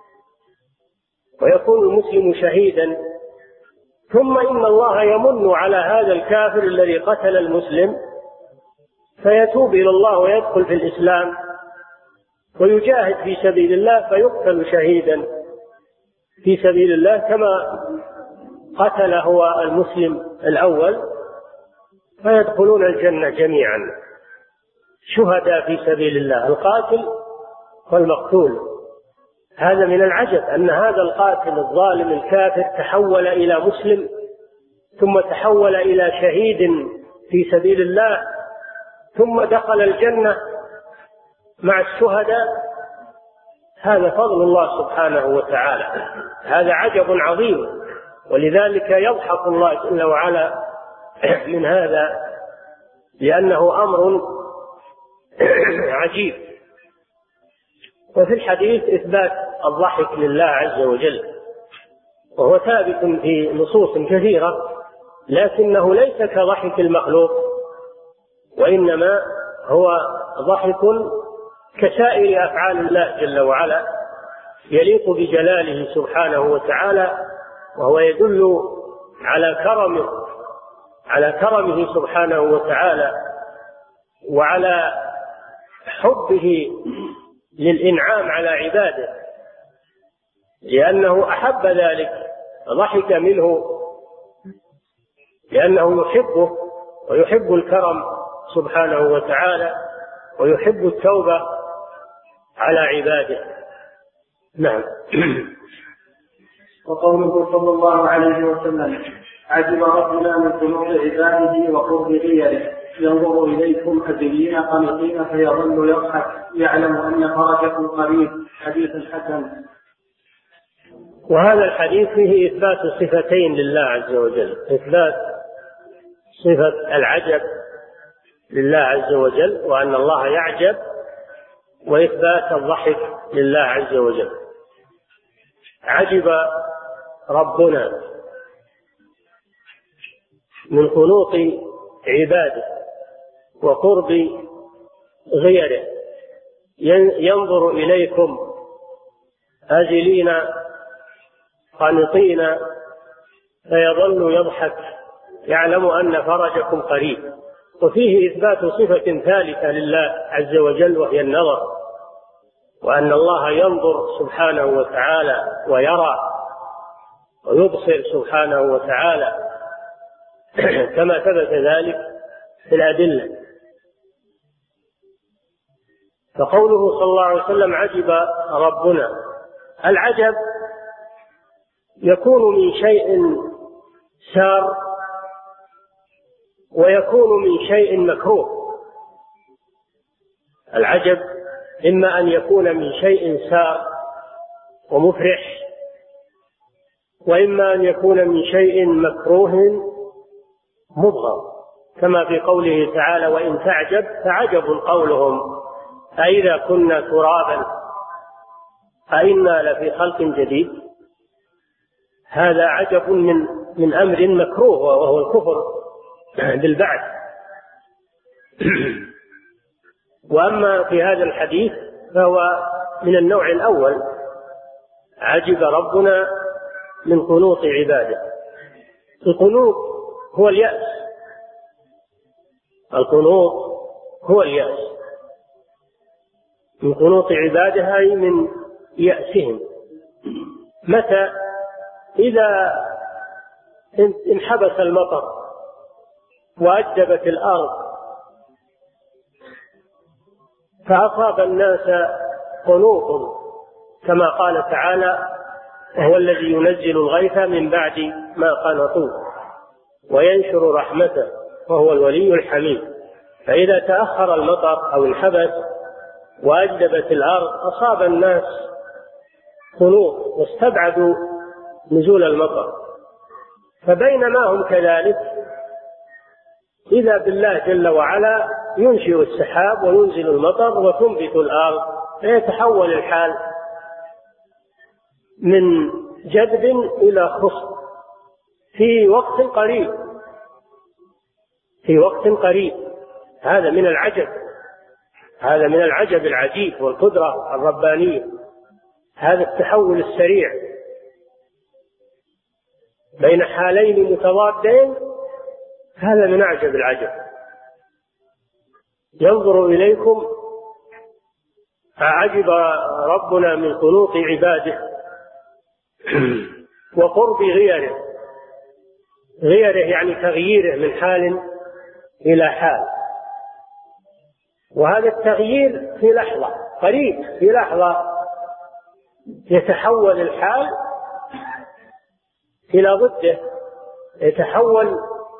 ويكون المسلم شهيدا، ثم إن الله يمن على هذا الكافر الذي قتل المسلم فيتوب إلى الله ويدخل في الإسلام ويجاهد في سبيل الله فيقتل شهيدا في سبيل الله كما قتل هو المسلم الأول، فيدخلون الجنة جميعا شهداء في سبيل الله، القاتل والمقتول. هذا من العجب أن هذا القاتل الظالم الكافر تحول إلى مسلم، ثم تحول إلى شهيد في سبيل الله، ثم دخل الجنة مع الشهداء. هذا فضل الله سبحانه وتعالى، هذا عجب عظيم، ولذلك يضحك الله جل وعلا من هذا، لأنه أمر عجيب. وفي الحديث إثبات الضحك لله عز وجل، وهو ثابت في نصوص كثيرة، لكنه ليس كضحك المخلوق، وإنما هو ضحك كسائر أفعال الله جل وعلا يليق بجلاله سبحانه وتعالى، وهو يدل على كرمه على كرمه سبحانه وتعالى وعلى حبه للإنعام على عباده، لأنه أحب ذلك ضحك منه، لأنه يحبه ويحب الكرم سبحانه وتعالى ويحب التوبة على عباده. نعم. وقوله صلى الله عليه وسلم: عجب ربنا من قنوط عباده وقرب غيره، ينظر إليكم أذلين قانطين فيظل يضحك يعلم أن فرجكم قريب. حديث حسن. وهذا الحديث فيه إثبات صفتين لله عز وجل، إثبات صفة العجب لله عز وجل وأن الله يعجب، وإثبات الضحك لله عز وجل. عجب ربنا من قنوط عباده وقرب غيره، ينظر إليكم آجلين قانطين فيظل يضحك يعلم أن فرجكم قريب. وفيه إثبات صفة ثالثة لله عز وجل وهي النظر، وأن الله ينظر سبحانه وتعالى ويرى ويبصر سبحانه وتعالى كما ثبت ذلك في الأدلة. فقوله صلى الله عليه وسلم: عجب ربنا، العجب يكون من شيء سار ويكون من شيء مكروه. العجب إما أن يكون من شيء سار ومفرح، وإما أن يكون من شيء مكروه مبغض، كما في قوله تعالى: وإن تعجب فعجب قولهم أئذا كنا ترابا أئنا لفي خلق جديد. هذا عجب من من أمر مكروه وهو الكفر بالبعث. وأما في هذا الحديث فهو من النوع الأول، عجب ربنا من قنوط عباده. القنوط هو اليأس، القنوط هو اليأس، من قنوط عباده أي من يأسهم. متى؟ إذا انحبس المطر وأجدبت الأرض فأصاب الناس قنوط، كما قال تعالى: وهو الذي ينزل الغيث من بعد ما قنطوا وينشر رحمته وهو الولي الحميد. فإذا تأخر المطر أو انحبس وأجدبت الأرض أصاب الناس قنوط واستبعدوا نزول المطر. فبينما هم كذلك إذا بالله جل وعلا ينشئ السحاب وينزل المطر وتنبت الأرض، فيتحول الحال من جدب إلى خصب في وقت قريب في وقت قريب. هذا من العجب هذا من العجب العجيب والقدرة الربانية، هذا التحول السريع بين حالين متضادين، هذا من أعجب العجب. ينظر إليكم أعجب ربنا من قنوط عباده وقرب غيره غيره يعني تغييره من حال إلى حال. وهذا التغيير في لحظة قريب، في لحظة يتحول الحال إلى ضده، يتحول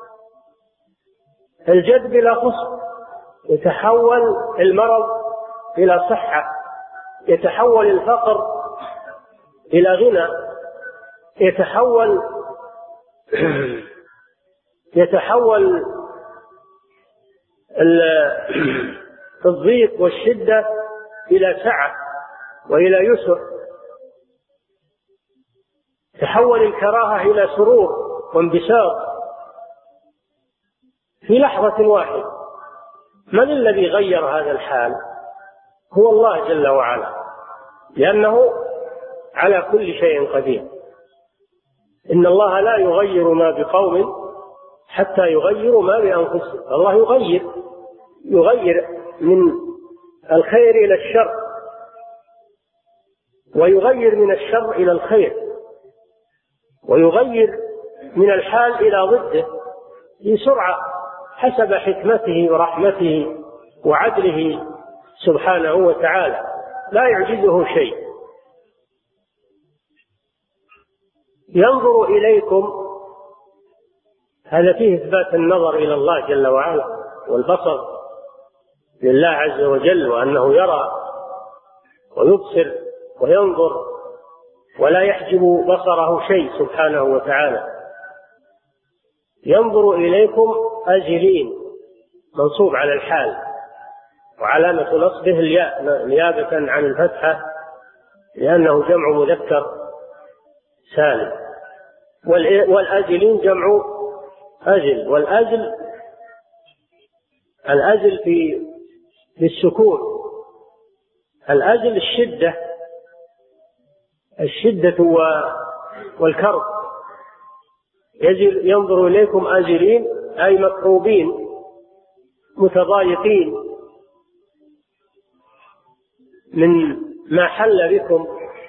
الجدب إلى خصب، يتحول المرض إلى صحة، يتحول الفقر إلى غنى، يتحول يتحول الضيق والشدة إلى سعة وإلى يسر، تحول الكراهة إلى سرور وانبساط في لحظة واحدة. من الذي غير هذا الحال؟ هو الله جل وعلا، لأنه على كل شيء قدير. إن الله لا يغير ما بقوم حتى يغيروا ما بأنفسهم. الله يغير يغير من الخير إلى الشر، ويغير من الشر إلى الخير، ويغير من الحال إلى ضده بسرعة حسب حكمته ورحمته وعدله سبحانه وتعالى، لا يعجزه شيء. ينظر إليكم، هذا فيه إثبات النظر إلى الله جل وعلا والبصر لله عز وجل، وأنه يرى ويبصر وينظر ولا يحجب بصره شيء سبحانه وتعالى. ينظر إليكم أجلين، منصوب على الحال، وعلامة نصبه الياء نيابة عن الفتحة لأنه جمع مذكر سالم. والأجلين جمع أجل، والأجل الأجل في في السكون، الأجل الشدة الشدة والكرب. يجل ينظر إليكم أجلين أي مكروبين متضايقين من ما حل بكم،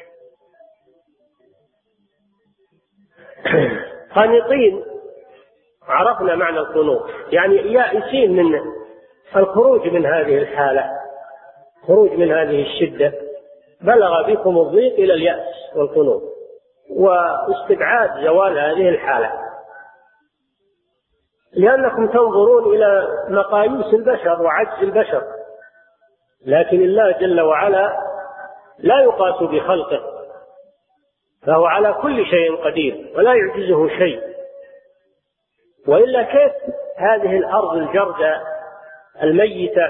قانطين. عرفنا معنى القنوط، يعني يائسين من الخروج من هذه الحالة، خروج من هذه الشدة. بلغ بكم الضيق إلى اليأس والقنوط واستبعاد زوال هذه الحالة، لأنكم تنظرون إلى مقاييس البشر وعجز البشر، لكن الله جل وعلا لا يقاس بخلقه، فهو على كل شيء قدير ولا يعجزه شيء. وإلا كيف هذه الأرض الجردة الميتة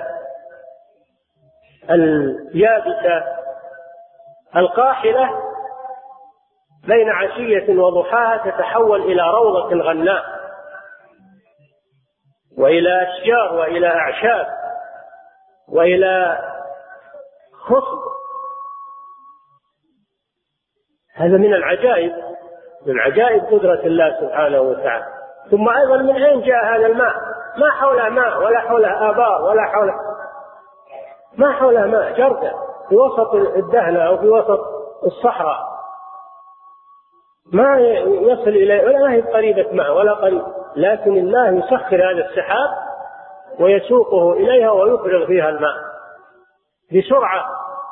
اليابسة القاحلة بين عشية وضحاها تتحول إلى روضة غناء وإلى أشجار وإلى أعشاب وإلى خصب؟ هذا من العجائب، من عجائب قدرة الله سبحانه وتعالى. ثم أيضا من أين جاء هذا الماء؟ ما حولها ماء ولا حولها آبار ولا حولها ما حولها ماء، جردة في وسط الدهنة أو في وسط الصحراء، ما يصل إليه ولا هي قريبة ماء ولا قريب، لكن الله يسخر هذا السحاب ويسوقه إليها ويفرغ فيها الماء بسرعة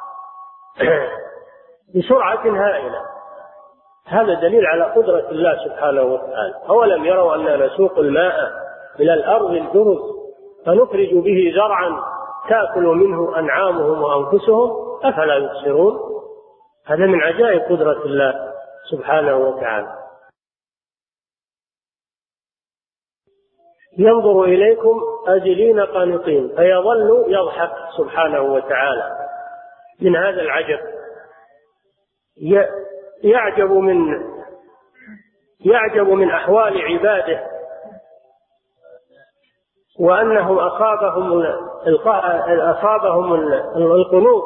بسرعة هائلة. هذا دليل على قدرة الله سبحانه وتعالى. أولم يروا أننا نسوق الماء إلى الأرض الجرز فنخرج به زرعا تأكل منه أنعامهم وأنفسهم أفلا يبصرون. هذا من عجائب قدرة الله سبحانه وتعالى. ينظر إليكم آجلين قانطين فيظل يضحك سبحانه وتعالى من هذا العجب. يعجب من يعجب من أحوال عباده، وأنهم أصابهم أصابهم القنوط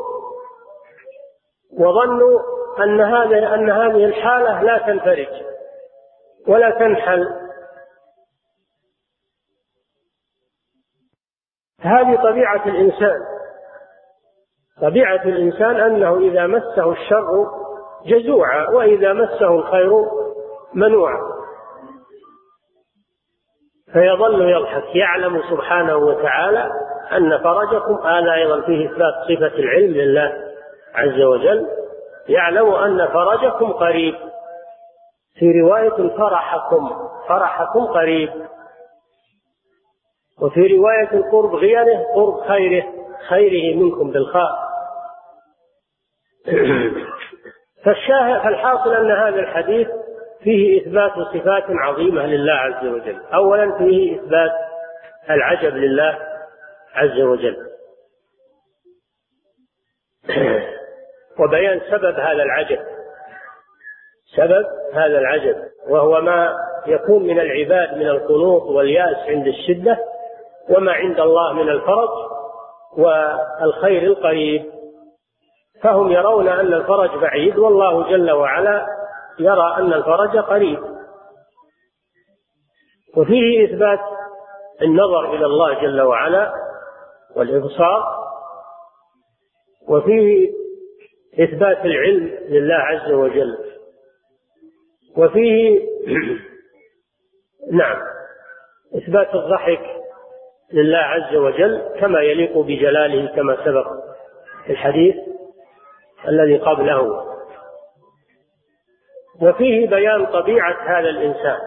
وظنوا أن هذا أن هذه الحالة لا تنفرج ولا تنحل. هذه طبيعة الإنسان. طبيعة الإنسان أنه إذا مسه الشر جزوعا وإذا مسه الخير منوعا، فيظل يضحك. يعلم سبحانه وتعالى أن فرجكم، هذا أيضا فيه إثبات صفة العلم لله عز وجل. يعلم أن فرجكم قريب، في رواية فرحكم فرحكم قريب، وفي رواية قرب غيره قرب خيره خيره منكم بالخاء. فالحاصل أن هذا الحديث فيه إثبات صفات عظيمة لله عز وجل. أولا فيه إثبات العجب لله عز وجل، وبيان سبب هذا العجب سبب هذا العجب وهو ما يكون من العباد من القنوط واليأس عند الشدة، وما عند الله من الفرج والخير القريب. فهم يرون أن الفرج بعيد، والله جل وعلا يرى أن الفرج قريب. وفيه إثبات النظر إلى الله جل وعلا والإبصار، وفيه إثبات العلم لله عز وجل، وفيه نعم إثبات الضحك لله عز وجل كما يليق بجلاله كما سبق في الحديث الذي قبله. وفيه بيان طبيعة هذا الإنسان،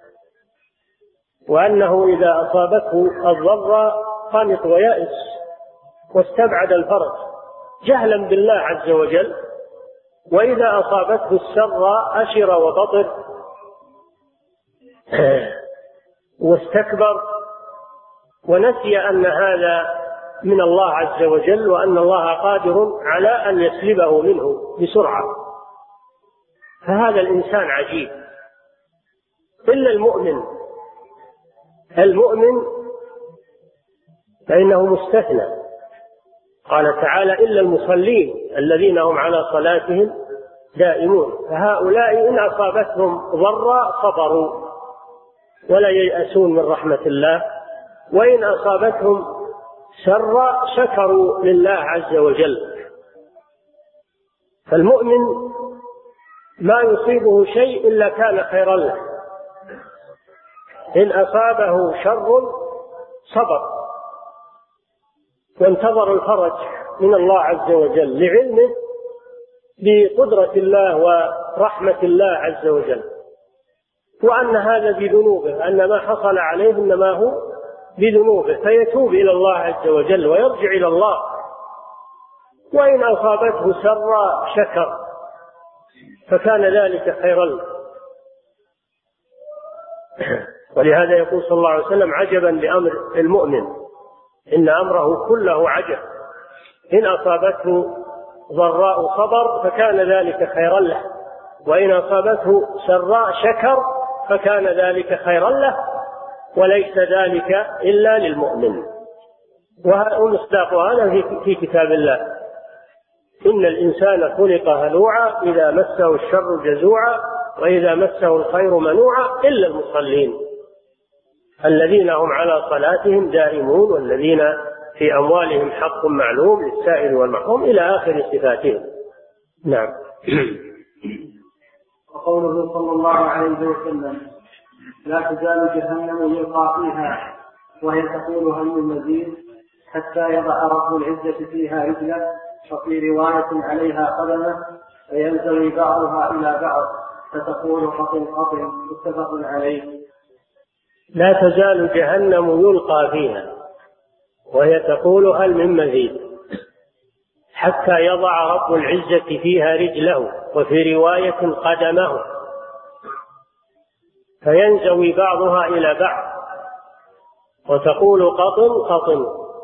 وأنه إذا أصابته الضر قنط ويأس واستبعد الفرج جهلا بالله عز وجل، وإذا أصابته السر أشر وبطر واستكبر ونسي أن هذا من الله عز وجل، وأن الله قادر على أن يسلبه منه بسرعة. فهذا الإنسان عجيب. إلا المؤمن المؤمن فإنه مستثنى. قال تعالى إلا المصلين الذين هم على صلاتهم دائمون، فهؤلاء إن أصابتهم ضرا صبروا ولا ييأسون من رحمة الله، وإن أصابتهم شر شكروا لله عز وجل. فالمؤمن ما يصيبه شيء إلا كان خيرا له. إن أصابه شر صبر وانتظر الفرج من الله عز وجل لعلمه بقدرة الله ورحمة الله عز وجل، وأن هذا بذنوبه، أن ما حصل عليه إنما هو بذنوبه، فيتوب إلى الله عز وجل ويرجع إلى الله. وإن أصابته سر شكر فكان ذلك خيرا له. ولهذا يقول صلى الله عليه وسلم عجبا لأمر المؤمن إن أمره كله عجب، إن أصابته ضراء صبر فكان ذلك خيرا له، وإن أصابته سراء شكر فكان ذلك خيرا له، وليس ذلك إلا للمؤمن. ومصداق هذا في كتاب الله إن الإنسان خلق هلوعا إذا مسه الشر جزوعا وإذا مسه الخير منوعا إلا المصلين الذين هم على صلاتهم دائمون والذين في أموالهم حق معلوم للسائل والمحروم إلى آخر صفاتهم. نعم. وقوله صلى الله عليه وسلم لا تزال جهنم يلقى فيها وهي تقول هل من مزيد حتى يضع رب العزة فيها رجله، وفي رواية عليها قدمه فينزوي بعضها إلى بعض فتقول قطن قطن متفق عليه. لا تزال جهنم يلقى فيها وهي تقول هل من مزيد، حتى يضع رب العزة فيها رجله، وفي رواية قدمه، فينزوي بعضها إلى بعض، وتقول قطن قطن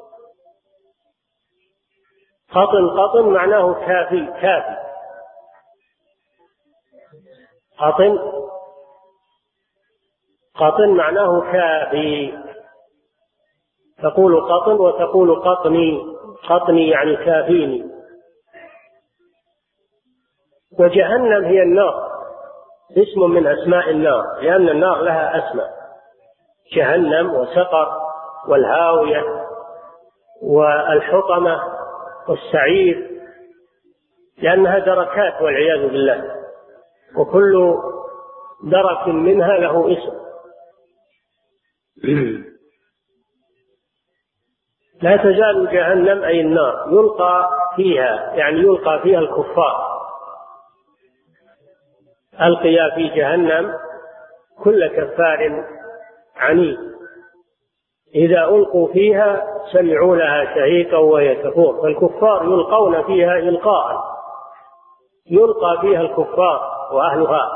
قطن قطن معناه كافي كافي، قطن قطن معناه كافي، تقول قطن وتقول قطني قطني يعني كافيني. وجهنم هي النار، اسم من أسماء النار، لأن النار لها أسماء، جهنم وسقر والهاوية والحطمة والسعير، لأنها دركات والعياذ بالله، وكل درك منها له اسم. لا تزال جهنم أي النار يلقى فيها، يعني يلقى فيها الكفار، ألقي في جهنم كل كفار عنيد، إذا ألقوا فيها سمعوا لها شهيقا وهي تفور، فالكفار يلقون فيها إلقاء، يلقى فيها الكفار وأهلها،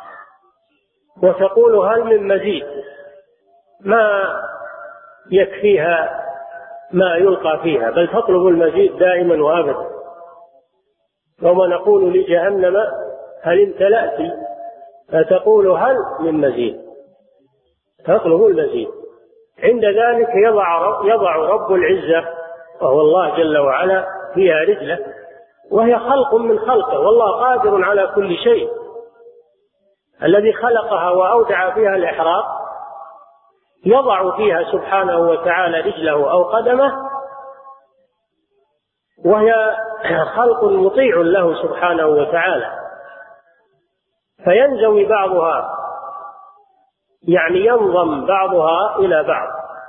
وتقول هل من مزيد، ما يكفيها ما يلقى فيها، بل تطلب المزيد دائما وأبدا. وما نقول لجهنم هل امتلأت، فتقول هل من مزيد، تطلب المزيد. عند ذلك يضع يضع رب العزة وهو الله جل وعلا فيها رجله، وهي خلق من خلقه، والله قادر على كل شيء، الذي خلقها وأودع فيها الإحراق يضع فيها سبحانه وتعالى رجله أو قدمه، وهي خلق مطيع له سبحانه وتعالى، فينزوي بعضها، يعني ينضم بعضها إلى بعض،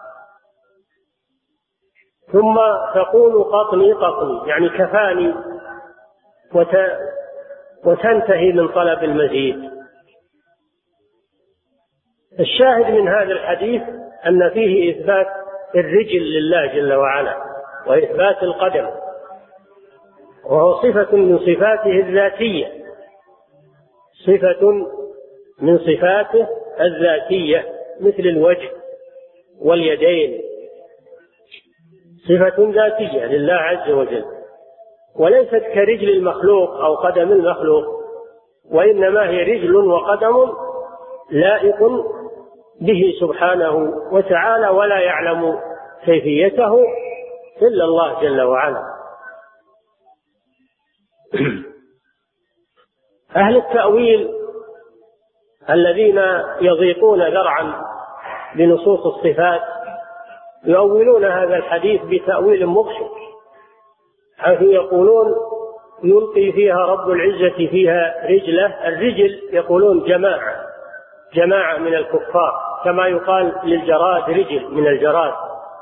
ثم تقول قطني قطني يعني كفاني، وتنتهي من طلب المزيد. الشاهد من هذا الحديث أن فيه إثبات الرجل لله جل وعلا، وإثبات القدم، وهو صفة من صفاته الذاتية، صفة من صفاته الذاتية مثل الوجه واليدين، صفة ذاتية لله عز وجل، وليست كرجل المخلوق أو قدم المخلوق، وإنما هي رجل وقدم لائق به سبحانه وتعالى، ولا يعلم كيفيته إلا الله جل وعلا. أهل التأويل الذين يضيقون ذرعا بنصوص الصفات يؤولون هذا الحديث بتأويل مغشق، حيث يقولون يلقي فيها رب العزة فيها رجله، الرجل يقولون جماعة جماعة من الكفار، كما يقال للجراد رجل من الجراد،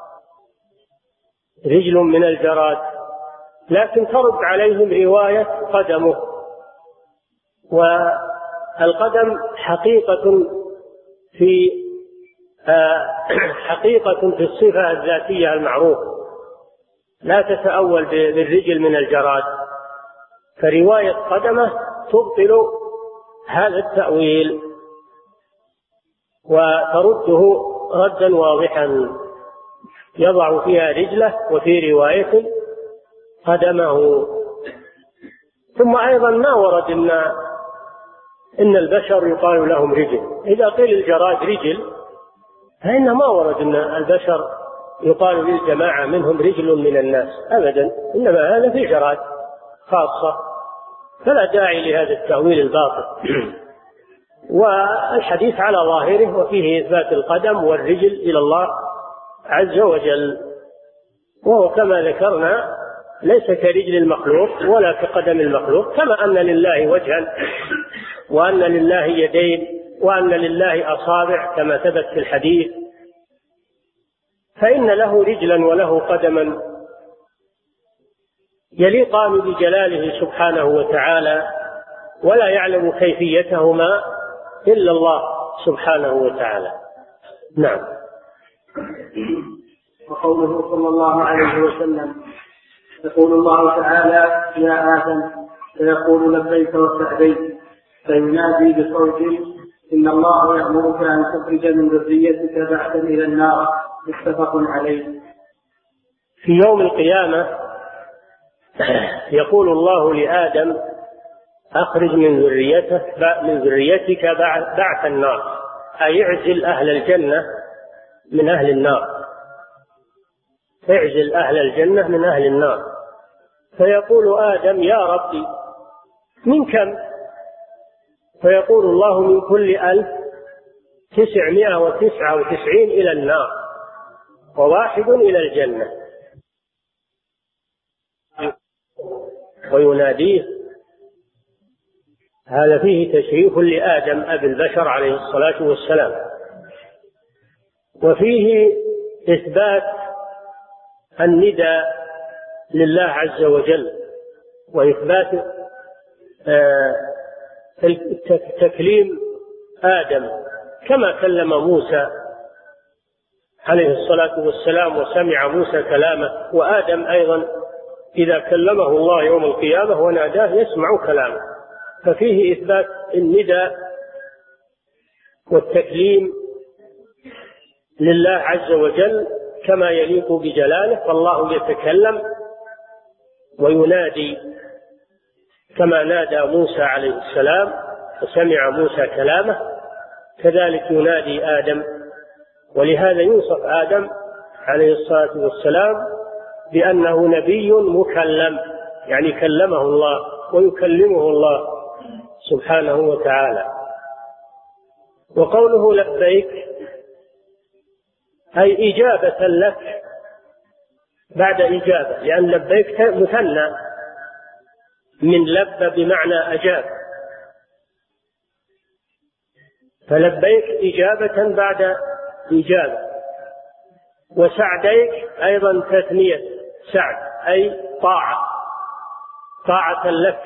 رجل من الجراد، لكن ترد عليهم رواية قدمه. والقدم حقيقة في حقيقة في الصفة الذاتية المعروفة، لا تتأول بالرجل من الجراد، فرواية قدمه تبطل هذا التأويل وترده ردا واضحا، يضع فيها رجله وفي رواية قدمه. ثم أيضا ما ورد إن, إن البشر يقال لهم رجل، إذا قيل الجراد رجل فإن ما ورد إن البشر يقال للجماعة منهم رجل من الناس أبدا، إنما هذا في جراد خاصة، فلا داعي لهذا التأويل الباطل. والحديث على ظاهره وفيه إثبات القدم والرجل إلى الله عز وجل، وهو كما ذكرنا ليس كرجل المخلوق ولا كقدم المخلوق، كما أن لله وجها وأن لله يدين وأن لله أصابع كما ثبت في الحديث، فإن له رجلا وله قدما يليقان بجلاله سبحانه وتعالى، ولا يعلم كيفيتهما إلا الله سبحانه وتعالى. نعم. وقوله صلى الله عليه وسلم يقول الله تعالى يا آدم فيقول لبيك وسعديك فينادي بصوت إن الله يأمرك أن تخرج من ذريتك بعثا إلى النار متفق عليه. في يوم القيامة يقول الله لآدم أخرج من ذريتك من ذريتك بعث النار، أي اعزل أهل الجنة من أهل النار، اعزل أهل الجنة من أهل النار. فيقول آدم يا ربي من كم؟ فيقول الله من كل ألف تسعمائة وتسعة وتسعين إلى النار وواحد إلى الجنة. ويناديه. هذا فيه تشريف لآدم أبي البشر عليه الصلاة والسلام، وفيه إثبات النداء لله عز وجل، وإثبات تكليم آدم كما كلم موسى عليه الصلاة والسلام وسمع موسى كلامه، وآدم أيضا إذا كلمه الله يوم القيامة وناداه يسمع كلامه. ففيه إثبات النداء والتكليم لله عز وجل كما يليق بجلاله، فالله يتكلم وينادي كما نادى موسى عليه السلام وسمع موسى كلامه، كذلك ينادي آدم. ولهذا يوصف آدم عليه الصلاة والسلام بأنه نبي مكلم، يعني كلمه الله ويكلمه الله سبحانه وتعالى. وقوله لبيك أي إجابة لك بعد إجابة، لأن لبيك مثنى من لب بمعنى أجاب، فلبيك إجابة بعد إجابة. وسعديك أيضا تثنية سعد أي طاعة، طاعة لك.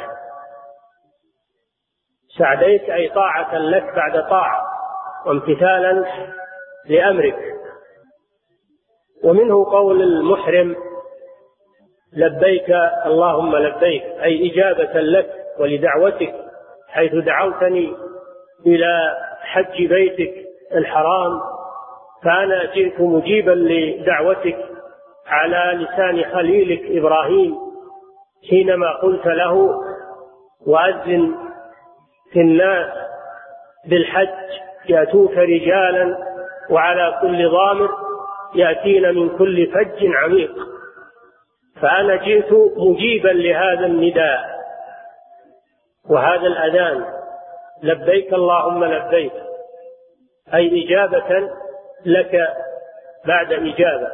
سعديك أي طاعة لك بعد طاعة وامتثالا لأمرك. ومنه قول المحرم لبيك اللهم لبيك أي إجابة لك ولدعوتك، حيث دعوتني إلى حج بيتك الحرام فأنا جئت مجيبا لدعوتك على لسان خليلك إبراهيم حينما قلت له وأذن في الناس بالحج يأتوك رجالا وعلى كل ضامر يأتين من كل فج عميق، فأنا جئت مجيبا لهذا النداء وهذا الأذان لبيك اللهم لبيك أي إجابة لك بعد إجابة.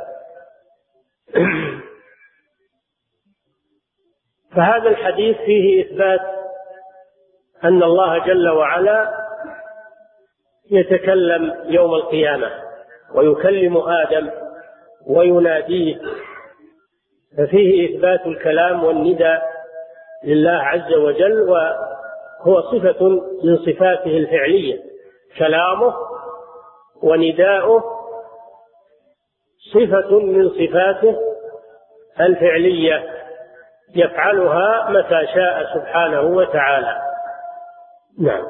فهذا الحديث فيه إثبات أن الله جل وعلا يتكلم يوم القيامة ويكلم آدم ويناديه، ففيه إثبات الكلام والنداء لله عز وجل، وهو صفة من صفاته الفعلية. كلامه ونداؤه صفة من صفاته الفعلية يفعلها متى شاء سبحانه وتعالى. نعم.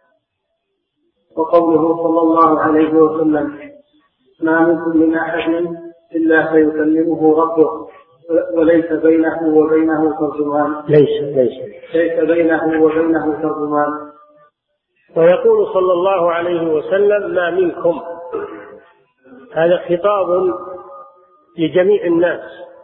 وقوله صلى الله عليه وسلم ما منكم من أحد إلا سيكلمه ربه وليس بينه وبينه ترجمان. ليس ليس ليس بينه وبينه ترجمان. ويقول صلى الله عليه وسلم ما منكم، هذا خطاب لجميع الناس،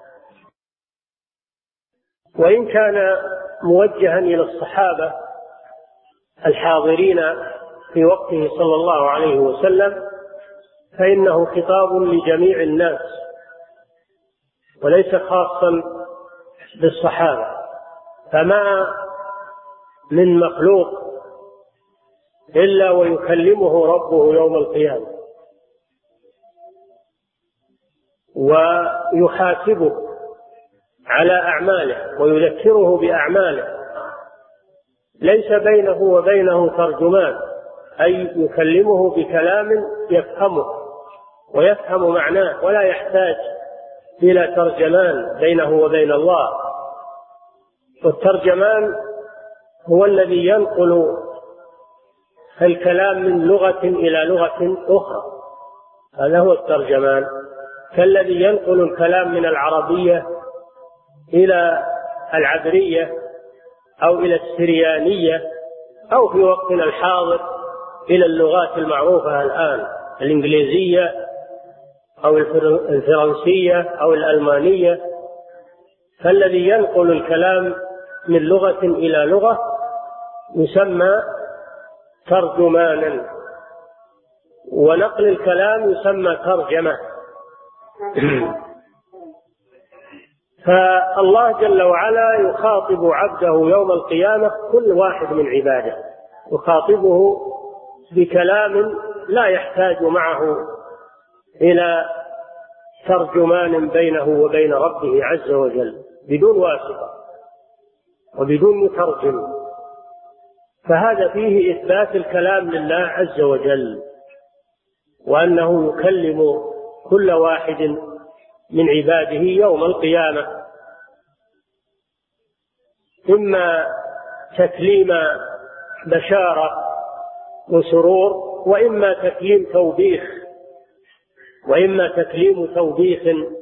وإن كان موجها إلى الصحابة الحاضرين في وقته صلى الله عليه وسلم فإنه خطاب لجميع الناس وليس خاصا بالصحابة. فما من مخلوق إلا ويكلمه ربه يوم القيامة ويحاسبه على أعماله ويذكره بأعماله، ليس بينه وبينه ترجمان، أي يكلمه بكلام يفهمه ويفهم معناه ولا يحتاج إلى ترجمان بينه وبين الله، والترجمان هو الذي ينقل الكلام من لغة إلى لغة أخرى، هذا هو الترجمان، كالذي ينقل الكلام من العربية إلى العبرية أو إلى السريانية أو في وقتنا الحاضر إلى اللغات المعروفة الآن، الإنجليزية أو الفرنسية أو الألمانية. فالذي ينقل الكلام من لغة إلى لغة يسمى ترجمانا، ونقل الكلام يسمى ترجمة. فالله جل وعلا يخاطب عبده يوم القيامة كل واحد من عباده، يخاطبه بكلام لا يحتاج معه إلى ترجمان بينه وبين ربه عز وجل، بدون واسطة وبدون مترجم. فهذا فيه إثبات الكلام لله عز وجل، وأنه يكلم كل واحد من عباده يوم القيامة، إما تكليم بشارة وسرور، وإما تكليم توبيخ، وإما تكليم توبيخ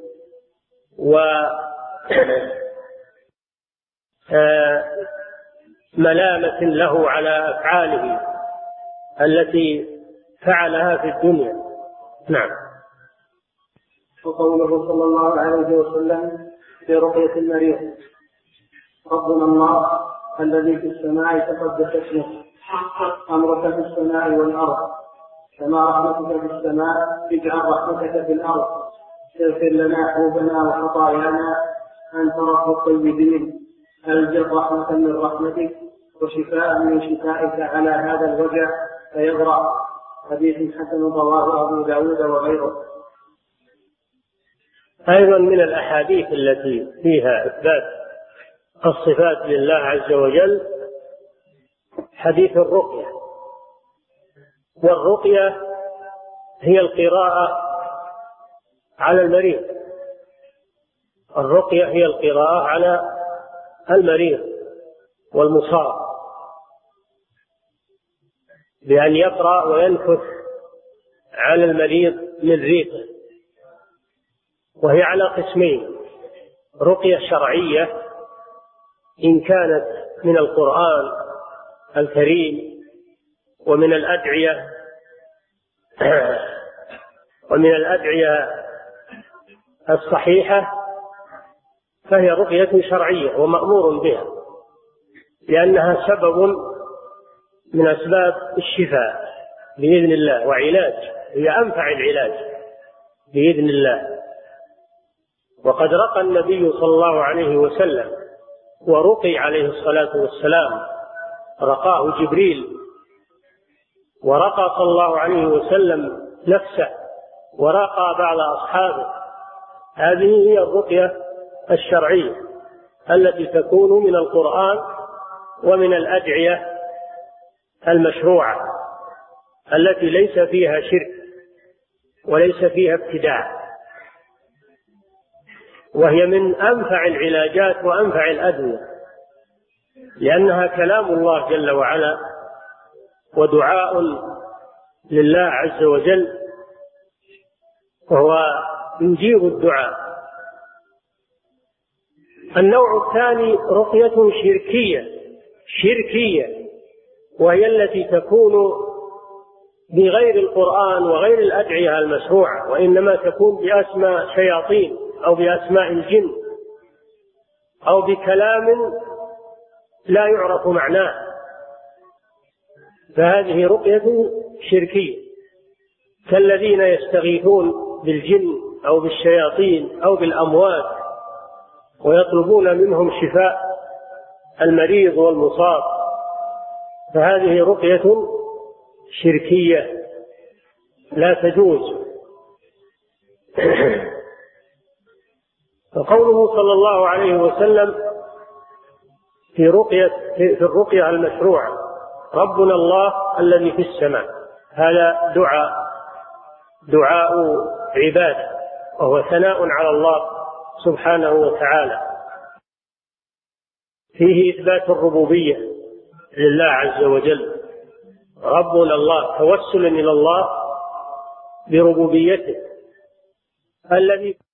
وملامة له على أفعاله التي فعلها في الدنيا. نعم. وقوله صلى الله عليه وسلم في رقية المريض: ربنا الله الذي في السماء تقدس اسمه، أمرك في السماء والأرض، كما رحمتك في السماء اجعل رحمتك في الأرض، اغفر لنا حوبنا وخطايانا، أنت رب الطيبين، أنزل رحمة من رحمتك وشفاء من شفائك على هذا الوجع فيبرأ. حديث حسن رواه أبو داود وغيره. أيضا من الأحاديث التي فيها إثبات الصفات لله عز وجل حديث الرقية. والرقية هي القراءة على المريض، الرقية هي القراءة على المريض والمصاب، بأن يقرأ وينفث على المريض من ريقه. وهي على قسمين: رقية شرعية إن كانت من القرآن الكريم ومن الأدعية ومن الأدعية الصحيحة، فهي رقية شرعية ومأمور بها، لأنها سبب من أسباب الشفاء بإذن الله وعلاج، هي أنفع العلاج بإذن الله. وقد رقى النبي صلى الله عليه وسلم ورقي عليه الصلاة والسلام، رقاه جبريل، ورقى صلى الله عليه وسلم نفسه، ورقى بعض أصحابه. هذه هي الرقية الشرعية التي تكون من القرآن ومن الأدعية المشروعة التي ليس فيها شرك وليس فيها ابتداع، وهي من أنفع العلاجات وأنفع الأدوية، لأنها كلام الله جل وعلا ودعاء لله عز وجل، وهو يجيب الدعاء. النوع الثاني رقية شركية شركية وهي التي تكون بغير القرآن وغير الأدعية المشروعة، وإنما تكون بأسماء شياطين أو بأسماء الجن أو بكلام لا يعرف معناه، فهذه رقية شركية، كالذين يستغيثون بالجن أو بالشياطين أو بالأموات ويطلبون منهم شفاء المريض والمصاب، فهذه رقية شركية لا تجوز. فقوله صلى الله عليه وسلم في رقية في الرقية المشروعة: ربنا الله الذي في السماء، هذا دعاء دعاء عباده، وهو ثناء على الله سبحانه وتعالى، فيه إثبات الربوبية لله عز وجل، ربنا الله، توسل إلى الله بربوبيته الذي